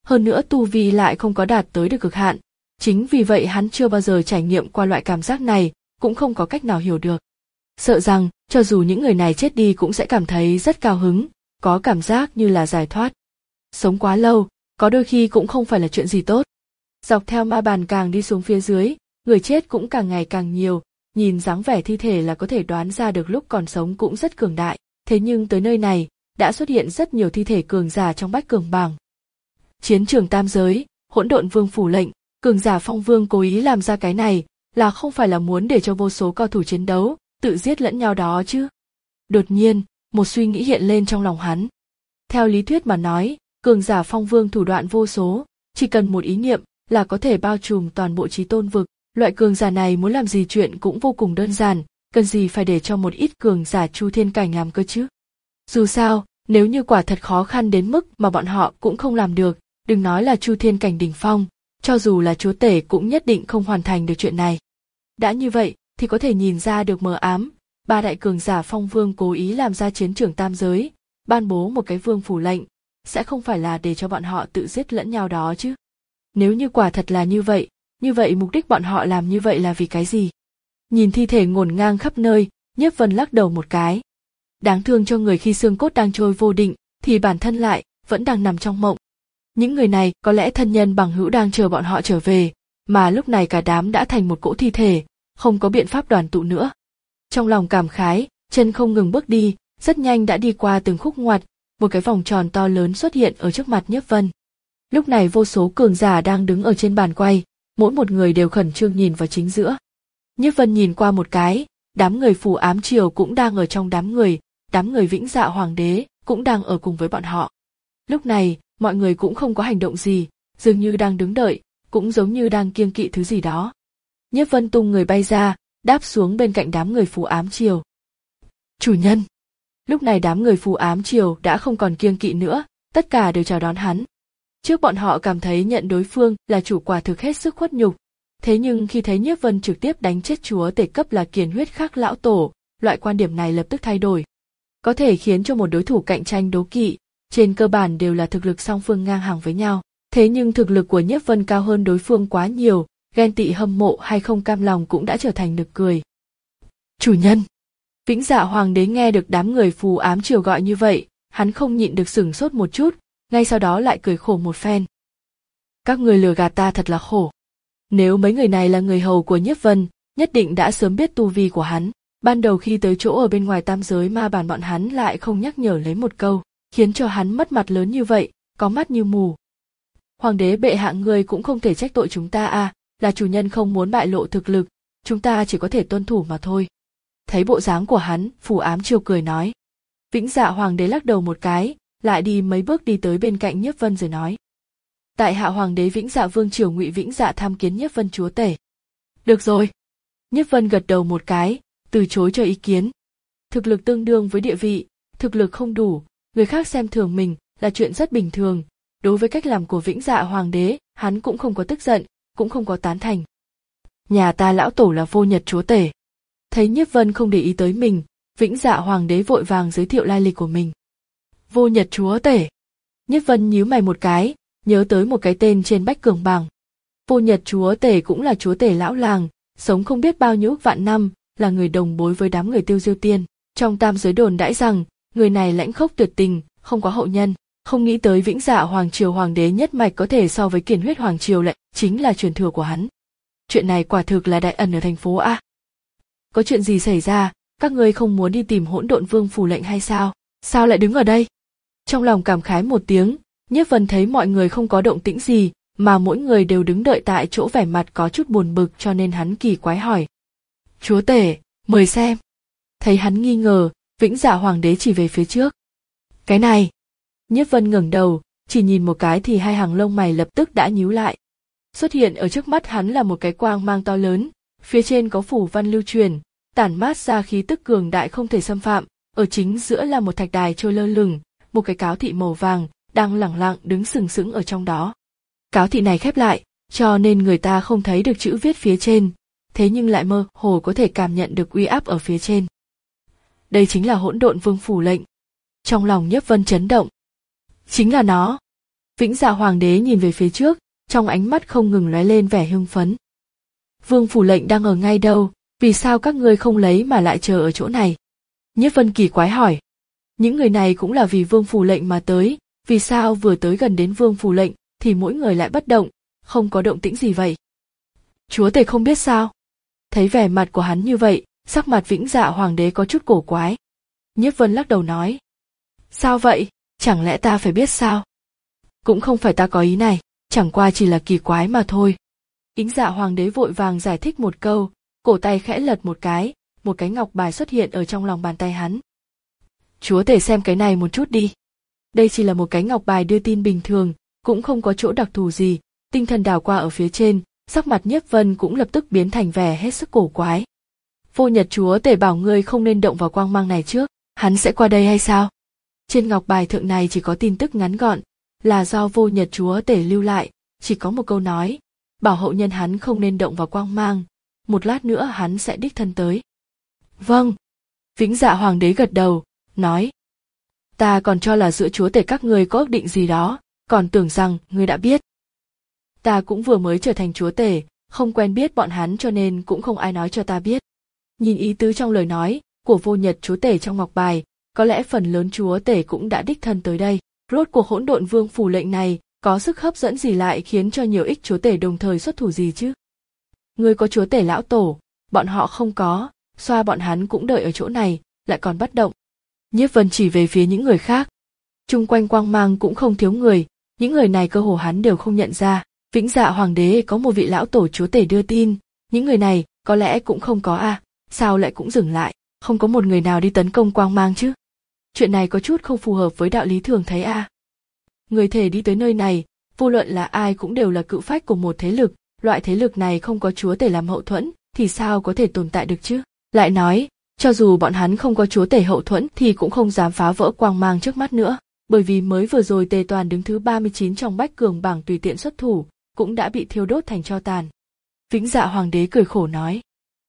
hơn nữa tu vi lại không có đạt tới được cực hạn. Chính vì vậy hắn chưa bao giờ trải nghiệm qua loại cảm giác này, cũng không có cách nào hiểu được. Sợ rằng, cho dù những người này chết đi cũng sẽ cảm thấy rất cao hứng, có cảm giác như là giải thoát. Sống quá lâu, có đôi khi cũng không phải là chuyện gì tốt. Dọc theo ma bàn càng đi xuống phía dưới, người chết cũng càng ngày càng nhiều, nhìn dáng vẻ thi thể là có thể đoán ra được lúc còn sống cũng rất cường đại. Thế nhưng tới nơi này, đã xuất hiện rất nhiều thi thể cường giả trong bách cường bảng. Chiến trường tam giới, hỗn độn vương phủ lệnh, cường giả Phong Vương cố ý làm ra cái này, là không phải là muốn để cho vô số cao thủ chiến đấu, tự giết lẫn nhau đó chứ. Đột nhiên, một suy nghĩ hiện lên trong lòng hắn. Theo lý thuyết mà nói, cường giả Phong Vương thủ đoạn vô số, chỉ cần một ý niệm là có thể bao trùm toàn bộ Chí Tôn vực. Loại cường giả này muốn làm gì chuyện cũng vô cùng đơn giản, cần gì phải để cho một ít cường giả Chu Thiên cảnh làm cơ chứ. Dù sao, nếu như quả thật khó khăn đến mức mà bọn họ cũng không làm được, đừng nói là Chu Thiên cảnh đỉnh phong, cho dù là chúa tể cũng nhất định không hoàn thành được chuyện này. Đã như vậy, thì có thể nhìn ra được mờ ám, ba đại cường giả Phong Vương cố ý làm ra chiến trường tam giới, ban bố một cái vương phủ lệnh, sẽ không phải là để cho bọn họ tự giết lẫn nhau đó chứ. Nếu như quả thật là như vậy, như vậy mục đích bọn họ làm như vậy là vì cái gì? Nhìn thi thể ngổn ngang khắp nơi, Nhiếp Vân lắc đầu một cái. Đáng thương cho người khi xương cốt đang trôi vô định, thì bản thân lại vẫn đang nằm trong mộng. Những người này có lẽ thân nhân bằng hữu đang chờ bọn họ trở về, mà lúc này cả đám đã thành một cỗ thi thể, không có biện pháp đoàn tụ nữa. Trong lòng cảm khái, chân không ngừng bước đi, rất nhanh đã đi qua từng khúc ngoặt, một cái vòng tròn to lớn xuất hiện ở trước mặt Nhiếp Vân. Lúc này vô số cường giả đang đứng ở trên bàn quay, mỗi một người đều khẩn trương nhìn vào chính giữa. Nhiếp Vân nhìn qua một cái, đám người Phù Ám Triều cũng đang ở trong đám người, đám người Vĩnh Dạ Hoàng đế cũng đang ở cùng với bọn họ. Lúc này, mọi người cũng không có hành động gì, dường như đang đứng đợi, cũng giống như đang kiêng kỵ thứ gì đó. Nhiếp Vân tung người bay ra, đáp xuống bên cạnh đám người Phù Ám Triều. Chủ nhân! Lúc này đám người Phù Ám Triều đã không còn kiêng kỵ nữa, tất cả đều chào đón hắn. Trước bọn họ cảm thấy nhận đối phương là chủ quả thực hết sức khuất nhục, thế nhưng khi thấy Nhiếp Vân trực tiếp đánh chết chúa tể cấp là Kiền Huyết Khắc lão tổ, loại quan điểm này lập tức thay đổi. Có thể khiến cho một đối thủ cạnh tranh đố kỵ, trên cơ bản đều là thực lực song phương ngang hàng với nhau. Thế nhưng thực lực của Nhiếp Vân cao hơn đối phương quá nhiều, ghen tị hâm mộ hay không cam lòng cũng đã trở thành nực cười. Chủ nhân! Vĩnh Dạ Hoàng đế nghe được đám người Phù Ám Triều gọi như vậy, hắn không nhịn được sửng sốt một chút, ngay sau đó lại cười khổ một phen. Các người lừa gạt ta thật là khổ. Nếu mấy người này là người hầu của Nhiếp Vân, nhất định đã sớm biết tu vi của hắn. Ban đầu khi tới chỗ ở bên ngoài tam giới ma bản bọn hắn lại không nhắc nhở lấy một câu, khiến cho hắn mất mặt lớn như vậy, có mắt như mù. Hoàng đế bệ hạ ngươi cũng không thể trách tội chúng ta à, là chủ nhân không muốn bại lộ thực lực, chúng ta chỉ có thể tuân thủ mà thôi. Thấy bộ dáng của hắn, Phù Ám Triều cười nói. Vĩnh Dạ Hoàng đế lắc đầu một cái, lại đi mấy bước đi tới bên cạnh Nhiếp Vân rồi nói. Tại hạ Hoàng đế Vĩnh Dạ Vương Triều Ngụy Vĩnh Dạ tham kiến Nhiếp Vân chúa tể. Được rồi. Nhiếp Vân gật đầu một cái, từ chối cho ý kiến. Thực lực tương đương với địa vị, thực lực không đủ, người khác xem thường mình là chuyện rất bình thường. Đối với cách làm của Vĩnh Dạ Hoàng đế, hắn cũng không có tức giận, cũng không có tán thành. Nhà ta lão tổ là Vô Nhật chúa tể. Thấy Nhiếp Vân không để ý tới mình, Vĩnh Dạ Hoàng đế vội vàng giới thiệu lai lịch của mình. Vô Nhật chúa tể. Nhiếp Vân nhíu mày một cái, nhớ tới một cái tên trên bách cường bảng. Vô Nhật chúa tể cũng là chúa tể lão làng, sống không biết bao nhiêu ức vạn năm, là người đồng bối với đám người Tiêu Diêu Tiên. Trong tam giới đồn đãi rằng, người này lãnh khốc tuyệt tình, không có hậu nhân. Không nghĩ tới Vĩnh Dạ Hoàng triều hoàng đế nhất mạch có thể so với Kiền Huyết Hoàng triều lại chính là truyền thừa của hắn. Chuyện này quả thực là đại ẩn ở thành phố A. Có chuyện gì xảy ra, các ngươi không muốn đi tìm Hỗn Độn Vương phủ lệnh hay sao? Sao lại đứng ở đây? Trong lòng cảm khái một tiếng, Nhiếp Vân thấy mọi người không có động tĩnh gì, mà mỗi người đều đứng đợi tại chỗ vẻ mặt có chút buồn bực cho nên hắn kỳ quái hỏi. Chúa tể, mời xem. Thấy hắn nghi ngờ, Vĩnh Dạ Hoàng đế chỉ về phía trước. Cái này. Nhiếp Vân ngẩng đầu, chỉ nhìn một cái thì hai hàng lông mày lập tức đã nhíu lại. Xuất hiện ở trước mắt hắn là một cái quang mang to lớn, phía trên có phủ văn lưu truyền, tản mát ra khí tức cường đại không thể xâm phạm, ở chính giữa là một thạch đài trôi lơ lửng, một cái cáo thị màu vàng đang lẳng lặng đứng sừng sững ở trong đó. Cáo thị này khép lại, cho nên người ta không thấy được chữ viết phía trên, thế nhưng lại mơ hồ có thể cảm nhận được uy áp ở phía trên. Đây chính là Hỗn Độn Vương phủ lệnh. Trong lòng Nhiếp Vân chấn động. Chính là nó. Vĩnh Dạ Hoàng đế nhìn về phía trước, trong ánh mắt không ngừng lóe lên vẻ hưng phấn. Vương phủ lệnh đang ở ngay đâu, vì sao các ngươi không lấy mà lại chờ ở chỗ này? Nhiếp Vân kỳ quái hỏi. Những người này cũng là vì vương phủ lệnh mà tới, vì sao vừa tới gần đến vương phủ lệnh thì mỗi người lại bất động, không có động tĩnh gì vậy? Chúa tể không biết sao? Thấy vẻ mặt của hắn như vậy, sắc mặt Vĩnh Dạ Hoàng đế có chút cổ quái. Nhiếp Vân lắc đầu nói. Sao vậy, chẳng lẽ ta phải biết sao? Cũng không phải ta có ý này, chẳng qua chỉ là kỳ quái mà thôi. Vĩnh Dạ Hoàng đế vội vàng giải thích một câu, cổ tay khẽ lật một cái, một cái ngọc bài xuất hiện ở trong lòng bàn tay hắn. Chúa tể xem cái này một chút đi. Đây chỉ là một cái ngọc bài đưa tin bình thường, cũng không có chỗ đặc thù gì. Tinh thần đảo qua ở phía trên, sắc mặt Nhiếp Vân cũng lập tức biến thành vẻ hết sức cổ quái. Vô Nhật chúa tể bảo ngươi không nên động vào quang mang này trước, hắn sẽ qua đây hay sao? Trên ngọc bài thượng này chỉ có tin tức ngắn gọn, là do Vô Nhật chúa tể lưu lại, chỉ có một câu nói, bảo hậu nhân hắn không nên động vào quang mang, một lát nữa hắn sẽ đích thân tới. Vâng. Vĩnh Dạ Hoàng đế gật đầu, nói. Ta còn cho là giữa chúa tể các ngươi có ước định gì đó, còn tưởng rằng ngươi đã biết. Ta cũng vừa mới trở thành chúa tể, không quen biết bọn hắn cho nên cũng không ai nói cho ta biết. Nhìn ý tứ trong lời nói của Vô Nhật chúa tể trong ngọc bài, có lẽ phần lớn chúa tể cũng đã đích thân tới đây. Rốt cuộc hỗn độn vương phủ lệnh này có sức hấp dẫn gì lại khiến cho nhiều ích chúa tể đồng thời xuất thủ gì chứ? Ngươi có chúa tể lão tổ, bọn họ không có, xoa bọn hắn cũng đợi ở chỗ này, lại còn bất động. Nhiếp Vân chỉ về phía những người khác. Chung quanh quang mang cũng không thiếu người, những người này cơ hồ hắn đều không nhận ra. Vĩnh Dạ Hoàng đế có một vị lão tổ chúa tể đưa tin, những người này có lẽ cũng không có a, à, sao lại cũng dừng lại, không có một người nào đi tấn công quang mang chứ? Chuyện này có chút không phù hợp với đạo lý thường thấy a. À. Người thể đi tới nơi này, vô luận là ai cũng đều là cự phách của một thế lực, loại thế lực này không có chúa tể làm hậu thuẫn thì sao có thể tồn tại được chứ? Lại nói, cho dù bọn hắn không có chúa tể hậu thuẫn thì cũng không dám phá vỡ quang mang trước mắt nữa, bởi vì mới vừa rồi Tề Toàn đứng thứ ba mươi chín trong bách cường bảng tùy tiện xuất thủ, cũng đã bị thiêu đốt thành tro tàn. Vĩnh Dạ Hoàng đế cười khổ nói.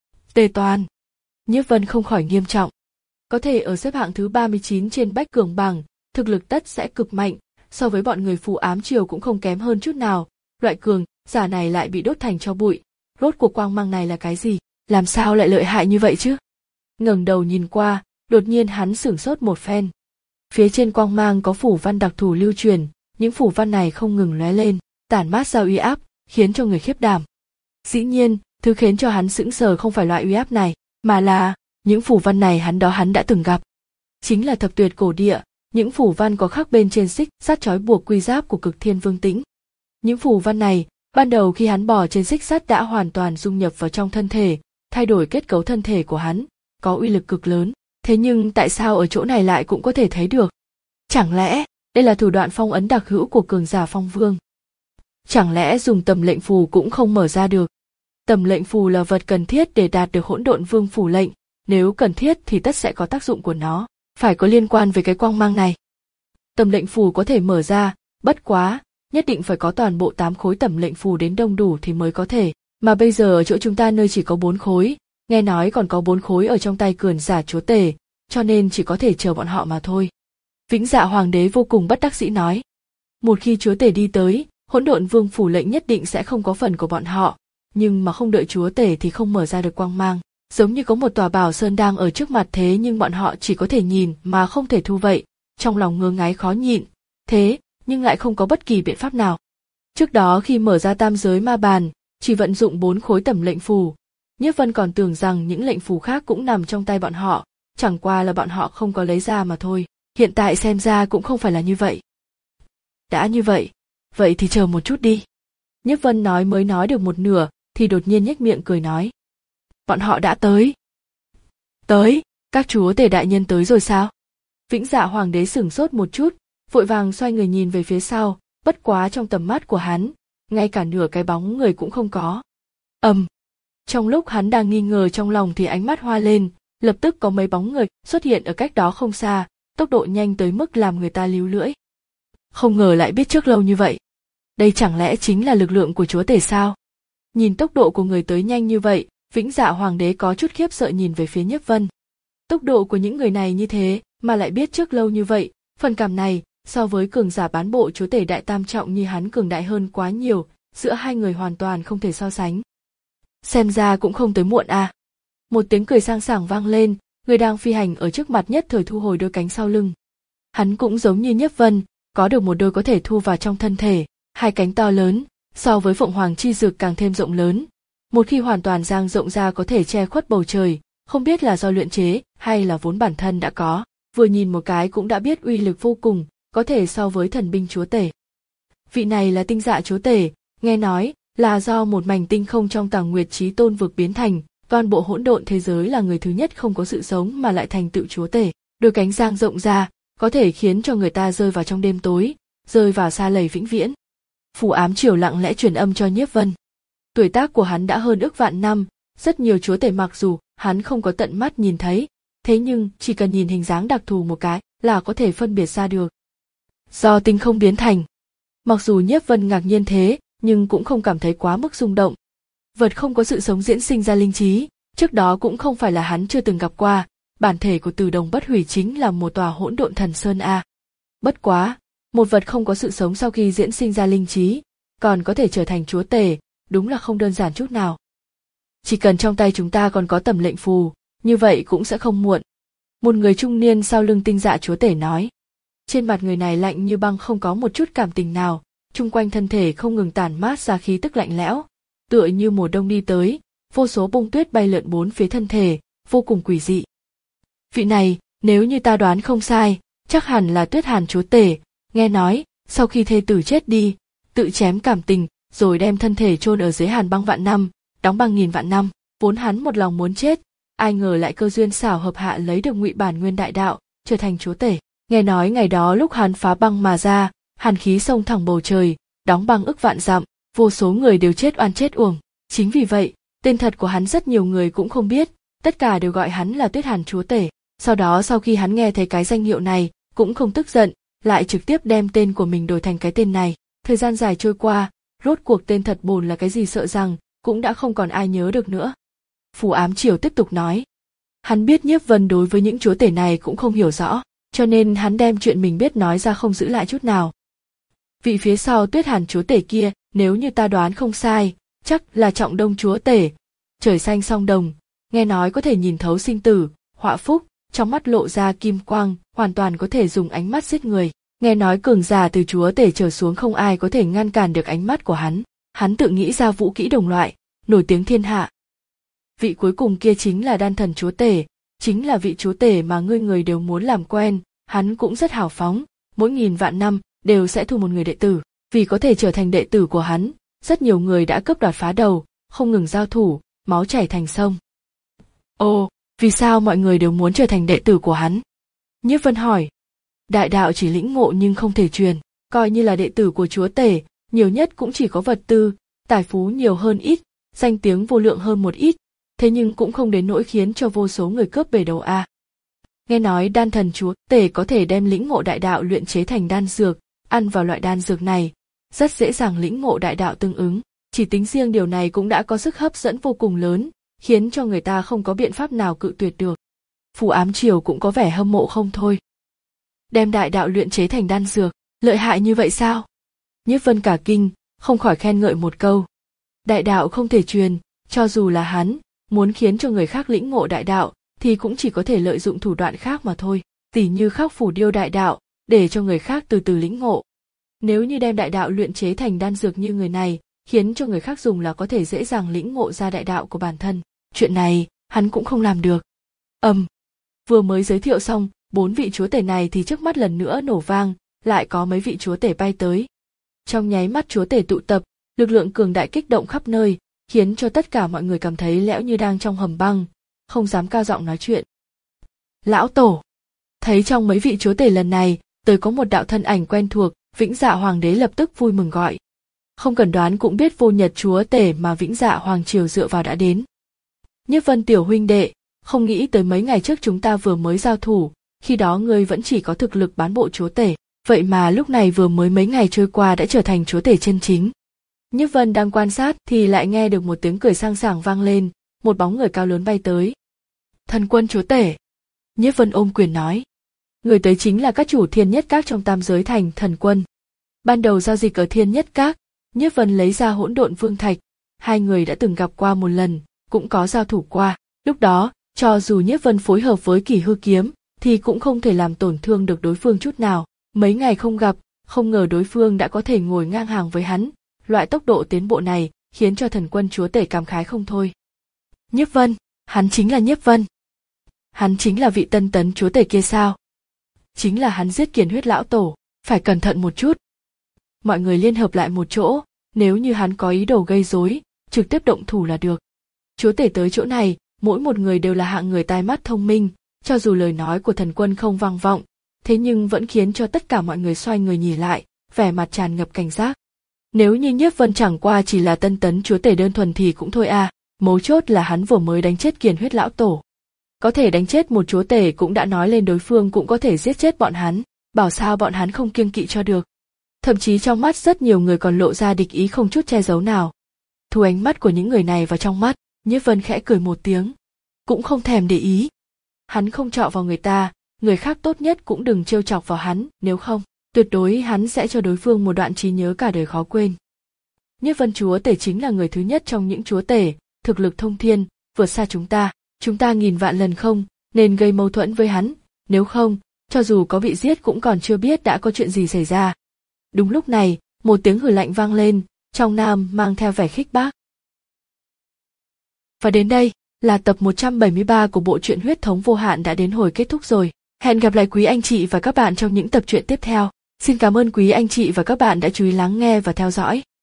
Tề Toàn. Nhiếp Vân không khỏi nghiêm trọng. Có thể ở xếp hạng thứ ba mươi chín trên bách cường bảng, thực lực tất sẽ cực mạnh, so với bọn người phù ám triều cũng không kém hơn chút nào, loại cường giả này lại bị đốt thành tro bụi, rốt cuộc quang mang này là cái gì, làm sao lại lợi hại như vậy chứ? Ngẩng đầu nhìn qua, đột nhiên hắn sửng sốt một phen. Phía trên quang mang có phủ văn đặc thù lưu truyền, những phủ văn này không ngừng lóe lên, tản mát ra uy áp, khiến cho người khiếp đảm. Dĩ nhiên, thứ khiến cho hắn sững sờ không phải loại uy áp này, mà là những phủ văn này hắn đó hắn đã từng gặp. Chính là thập tuyệt cổ địa, những phủ văn có khắc bên trên xích sắt trói buộc quy giáp của Cực Thiên Vương Tĩnh. Những phủ văn này, ban đầu khi hắn bò trên xích sắt đã hoàn toàn dung nhập vào trong thân thể, thay đổi kết cấu thân thể của hắn, có uy lực cực lớn. Thế nhưng tại sao ở chỗ này lại cũng có thể thấy được? Chẳng lẽ đây là thủ đoạn phong ấn đặc hữu của cường giả phong vương? Chẳng lẽ dùng tầm lệnh phù cũng không mở ra được? Tầm lệnh phù là vật cần thiết để đạt được hỗn độn vương phủ lệnh, nếu cần thiết thì tất sẽ có tác dụng của nó, phải có liên quan với cái quang mang này. Tầm lệnh phù có thể mở ra, bất quá, nhất định phải có toàn bộ tám khối tầm lệnh phù đến đông đủ thì mới có thể, mà bây giờ ở chỗ chúng ta nơi chỉ có bốn khối, nghe nói còn có bốn khối ở trong tay cường giả chúa tể, cho nên chỉ có thể chờ bọn họ mà thôi. Vĩnh Dạ Hoàng đế vô cùng bất đắc dĩ nói. Một khi chúa tể đi tới, hỗn độn vương phủ lệnh nhất định sẽ không có phần của bọn họ, nhưng mà không đợi chúa tể thì không mở ra được quang mang. Giống như có một tòa bảo sơn đang ở trước mặt thế nhưng bọn họ chỉ có thể nhìn mà không thể thu vậy, trong lòng ngứa ngáy khó nhịn, thế nhưng lại không có bất kỳ biện pháp nào. Trước đó khi mở ra tam giới ma bàn, chỉ vận dụng bốn khối tầm lệnh phù, Nhiếp Vân còn tưởng rằng những lệnh phù khác cũng nằm trong tay bọn họ, chẳng qua là bọn họ không có lấy ra mà thôi, hiện tại xem ra cũng không phải là như vậy. Đã như vậy, vậy thì chờ một chút đi. Nhiếp Vân nói mới nói được một nửa, thì đột nhiên nhếch miệng cười nói. Bọn họ đã tới. Tới, các chúa tể đại nhân tới rồi sao? Vĩnh Dạ Hoàng đế sửng sốt một chút, vội vàng xoay người nhìn về phía sau, bất quá trong tầm mắt của hắn, ngay cả nửa cái bóng người cũng không có. Ầm. Um. Trong lúc hắn đang nghi ngờ trong lòng thì ánh mắt hoa lên, lập tức có mấy bóng người xuất hiện ở cách đó không xa, tốc độ nhanh tới mức làm người ta líu lưỡi. Không ngờ lại biết trước lâu như vậy. Đây chẳng lẽ chính là lực lượng của chúa tể sao? Nhìn tốc độ của người tới nhanh như vậy, Vĩnh Dạ Hoàng đế có chút khiếp sợ nhìn về phía Nhiếp Vân. Tốc độ của những người này như thế mà lại biết trước lâu như vậy, phần cảm này So với cường giả bán bộ chúa tể đại tam trọng như hắn cường đại hơn quá nhiều, giữa hai người hoàn toàn không thể so sánh. Xem ra cũng không tới muộn à. Một tiếng cười sang sảng vang lên, người đang phi hành ở trước mặt nhất thời thu hồi đôi cánh sau lưng. Hắn cũng giống như Nhiếp Vân, có được một đôi có thể thu vào trong thân thể, hai cánh to lớn, so với Phượng Hoàng chi dược càng thêm rộng lớn. Một khi hoàn toàn dang rộng ra có thể che khuất bầu trời, không biết là do luyện chế hay là vốn bản thân đã có, vừa nhìn một cái cũng đã biết uy lực vô cùng, có thể so với thần binh chúa tể. Vị này là tinh dạ chúa tể, nghe nói là do một mảnh tinh không trong Tàng Nguyệt Chí Tôn vực biến thành, toàn bộ hỗn độn thế giới là người thứ nhất không có sự sống mà lại thành tựu chúa tể. Đôi cánh dang rộng ra, có thể khiến cho người ta rơi vào trong đêm tối, rơi vào xa lầy vĩnh viễn. Phù Ám Triều lặng lẽ truyền âm cho Nhiếp Vân. Tuổi tác của hắn đã hơn ước vạn năm, rất nhiều chúa tể mặc dù hắn không có tận mắt nhìn thấy, thế nhưng chỉ cần nhìn hình dáng đặc thù một cái là có thể phân biệt ra được. Do tinh không biến thành. Mặc dù Nhiếp Vân ngạc nhiên thế, nhưng cũng không cảm thấy quá mức rung động. Vật không có sự sống diễn sinh ra linh trí, trước đó cũng không phải là hắn chưa từng gặp qua, bản thể của Từ Đồng Bất Hủy chính là một tòa hỗn độn thần sơn a. Bất quá, một vật không có sự sống sau khi diễn sinh ra linh trí, còn có thể trở thành chúa tể, đúng là không đơn giản chút nào. Chỉ cần trong tay chúng ta còn có tầm lệnh phù, như vậy cũng sẽ không muộn. Một người trung niên sau lưng tinh dạ chúa tể nói. Trên mặt người này lạnh như băng, không có một chút cảm tình nào, chung quanh thân thể không ngừng tản mát ra khí tức lạnh lẽo, tựa như mùa đông đi tới, vô số bông tuyết bay lượn bốn phía thân thể, vô cùng quỷ dị. Vị này, nếu như ta đoán không sai, chắc hẳn là Tuyết Hàn chúa tể, nghe nói, sau khi thê tử chết đi, tự chém cảm tình, rồi đem thân thể chôn ở dưới hàn băng vạn năm, đóng băng nghìn vạn năm, vốn hắn một lòng muốn chết, ai ngờ lại cơ duyên xảo hợp hạ lấy được Ngụy Bản Nguyên đại đạo, trở thành chúa tể. Nghe nói ngày đó lúc hắn phá băng mà ra, hàn khí xông thẳng bầu trời, đóng băng ức vạn dặm, vô số người đều chết oan chết uổng. Chính vì vậy, tên thật của hắn rất nhiều người cũng không biết, tất cả đều gọi hắn là Tuyết Hàn chúa tể. Sau đó sau khi hắn nghe thấy cái danh hiệu này, cũng không tức giận, lại trực tiếp đem tên của mình đổi thành cái tên này. Thời gian dài trôi qua, rốt cuộc tên thật bồn là cái gì sợ rằng cũng đã không còn ai nhớ được nữa. Phù Ám Triều tiếp tục nói, hắn biết Nhiếp Vân đối với những chúa tể này cũng không hiểu rõ, cho nên hắn đem chuyện mình biết nói ra, không giữ lại chút nào. Vị phía sau Tuyết Hàn chúa tể kia, nếu như ta đoán không sai, chắc là Trọng Đông chúa tể, trời xanh song đồng, nghe nói có thể nhìn thấu sinh tử, họa phúc, trong mắt lộ ra kim quang, hoàn toàn có thể dùng ánh mắt giết người. Nghe nói cường giả từ chúa tể trở xuống không ai có thể ngăn cản được ánh mắt của hắn, hắn tự nghĩ ra vũ kỹ đồng loại, nổi tiếng thiên hạ. Vị cuối cùng kia chính là Đan Thần chúa tể, chính là vị chúa tể mà ngươi người đều muốn làm quen, hắn cũng rất hào phóng, mỗi nghìn vạn năm đều sẽ thu một người đệ tử, vì có thể trở thành đệ tử của hắn, rất nhiều người đã cướp đoạt phá đầu, không ngừng giao thủ, máu chảy thành sông. Ồ, vì sao mọi người đều muốn trở thành đệ tử của hắn? Nhiếp Vân hỏi. Đại đạo chỉ lĩnh ngộ nhưng không thể truyền, coi như là đệ tử của chúa tể, nhiều nhất cũng chỉ có vật tư, tài phú nhiều hơn ít, danh tiếng vô lượng hơn một ít, thế nhưng cũng không đến nỗi khiến cho vô số người cướp bể đầu a. Nghe nói Đan Thần chúa tể có thể đem lĩnh ngộ đại đạo luyện chế thành đan dược, ăn vào loại đan dược này, rất dễ dàng lĩnh ngộ đại đạo tương ứng, chỉ tính riêng điều này cũng đã có sức hấp dẫn vô cùng lớn, khiến cho người ta không có biện pháp nào cự tuyệt được. Phù Ám Triều cũng có vẻ hâm mộ không thôi. Đem đại đạo luyện chế thành đan dược, lợi hại như vậy sao? Nhiếp Vân cả kinh, không khỏi khen ngợi một câu. Đại đạo không thể truyền, cho dù là hắn, muốn khiến cho người khác lĩnh ngộ đại đạo, thì cũng chỉ có thể lợi dụng thủ đoạn khác mà thôi, tỉ như khắc phủ điêu đại đạo, để cho người khác từ từ lĩnh ngộ. Nếu như đem đại đạo luyện chế thành đan dược như người này, khiến cho người khác dùng là có thể dễ dàng lĩnh ngộ ra đại đạo của bản thân. Chuyện này, hắn cũng không làm được. Ầm, um, vừa mới giới thiệu xong, bốn vị chúa tể này thì trước mắt lần nữa nổ vang, lại có mấy vị chúa tể bay tới. Trong nháy mắt chúa tể tụ tập, lực lượng cường đại kích động khắp nơi, khiến cho tất cả mọi người cảm thấy lẽo như đang trong hầm băng, không dám cao giọng nói chuyện. Lão Tổ, thấy trong mấy vị chúa tể lần này, tới có một đạo thân ảnh quen thuộc, Vĩnh Dạ Hoàng đế lập tức vui mừng gọi. Không cần đoán cũng biết Vô Nhật chúa tể mà Vĩnh Dạ Hoàng triều dựa vào đã đến. Nhiếp Vân tiểu huynh đệ, không nghĩ tới mấy ngày trước chúng ta vừa mới giao thủ, khi đó ngươi vẫn chỉ có thực lực bán bộ chúa tể, vậy mà lúc này vừa mới mấy ngày trôi qua đã trở thành chúa tể chân chính. Nhiếp Vân đang quan sát thì lại nghe được một tiếng cười sang sảng vang lên, một bóng người cao lớn bay tới. Thần quân chúa tể. Nhiếp Vân ôm quyền nói. Người tới chính là các chủ Thiên Nhất Các trong tam giới thành thần quân. Ban đầu giao dịch ở Thiên Nhất Các, Nhiếp Vân lấy ra hỗn độn vương thạch, hai người đã từng gặp qua một lần, cũng có giao thủ qua. Lúc đó, cho dù Nhiếp Vân phối hợp với Kỷ Hư kiếm, thì cũng không thể làm tổn thương được đối phương chút nào. Mấy ngày không gặp, không ngờ đối phương đã có thể ngồi ngang hàng với hắn. Loại tốc độ tiến bộ này khiến cho thần quân chúa tể cảm khái không thôi. Nhiếp Vân, hắn chính là Nhiếp Vân. Hắn chính là vị tân tấn chúa tể kia sao? Chính là hắn giết Kiền Huyết lão tổ, phải cẩn thận một chút. Mọi người liên hợp lại một chỗ, nếu như hắn có ý đồ gây rối, trực tiếp động thủ là được. Chúa tể tới chỗ này, mỗi một người đều là hạng người tai mắt thông minh, cho dù lời nói của thần quân không vang vọng, thế nhưng vẫn khiến cho tất cả mọi người xoay người nhìn lại, vẻ mặt tràn ngập cảnh giác. Nếu như Nhiếp Vân chẳng qua chỉ là tân tấn chúa tể đơn thuần thì cũng thôi à, mấu chốt là hắn vừa mới đánh chết Kiền Huyết lão tổ. Có thể đánh chết một chúa tể cũng đã nói lên đối phương cũng có thể giết chết bọn hắn, bảo sao bọn hắn không kiêng kỵ cho được. Thậm chí trong mắt rất nhiều người còn lộ ra địch ý không chút che giấu nào. Thu ánh mắt của những người này vào trong mắt, Nhiếp Vân khẽ cười một tiếng, cũng không thèm để ý. Hắn không chọ vào người ta, người khác tốt nhất cũng đừng trêu chọc vào hắn, nếu không, tuyệt đối hắn sẽ cho đối phương một đoạn trí nhớ cả đời khó quên. Nhiếp Vân chúa tể chính là người thứ nhất trong những chúa tể, thực lực thông thiên, vượt xa chúng ta, chúng ta nghìn vạn lần không nên gây mâu thuẫn với hắn, nếu không, cho dù có bị giết cũng còn chưa biết đã có chuyện gì xảy ra. Đúng lúc này, một tiếng hừ lạnh vang lên, trong nam mang theo vẻ khích bác. Và đến đây, là tập một trăm bảy mươi ba của bộ truyện Huyết thống vô hạn đã đến hồi kết thúc rồi. Hẹn gặp lại quý anh chị và các bạn trong những tập truyện tiếp theo. Xin cảm ơn quý anh chị và các bạn đã chú ý lắng nghe và theo dõi.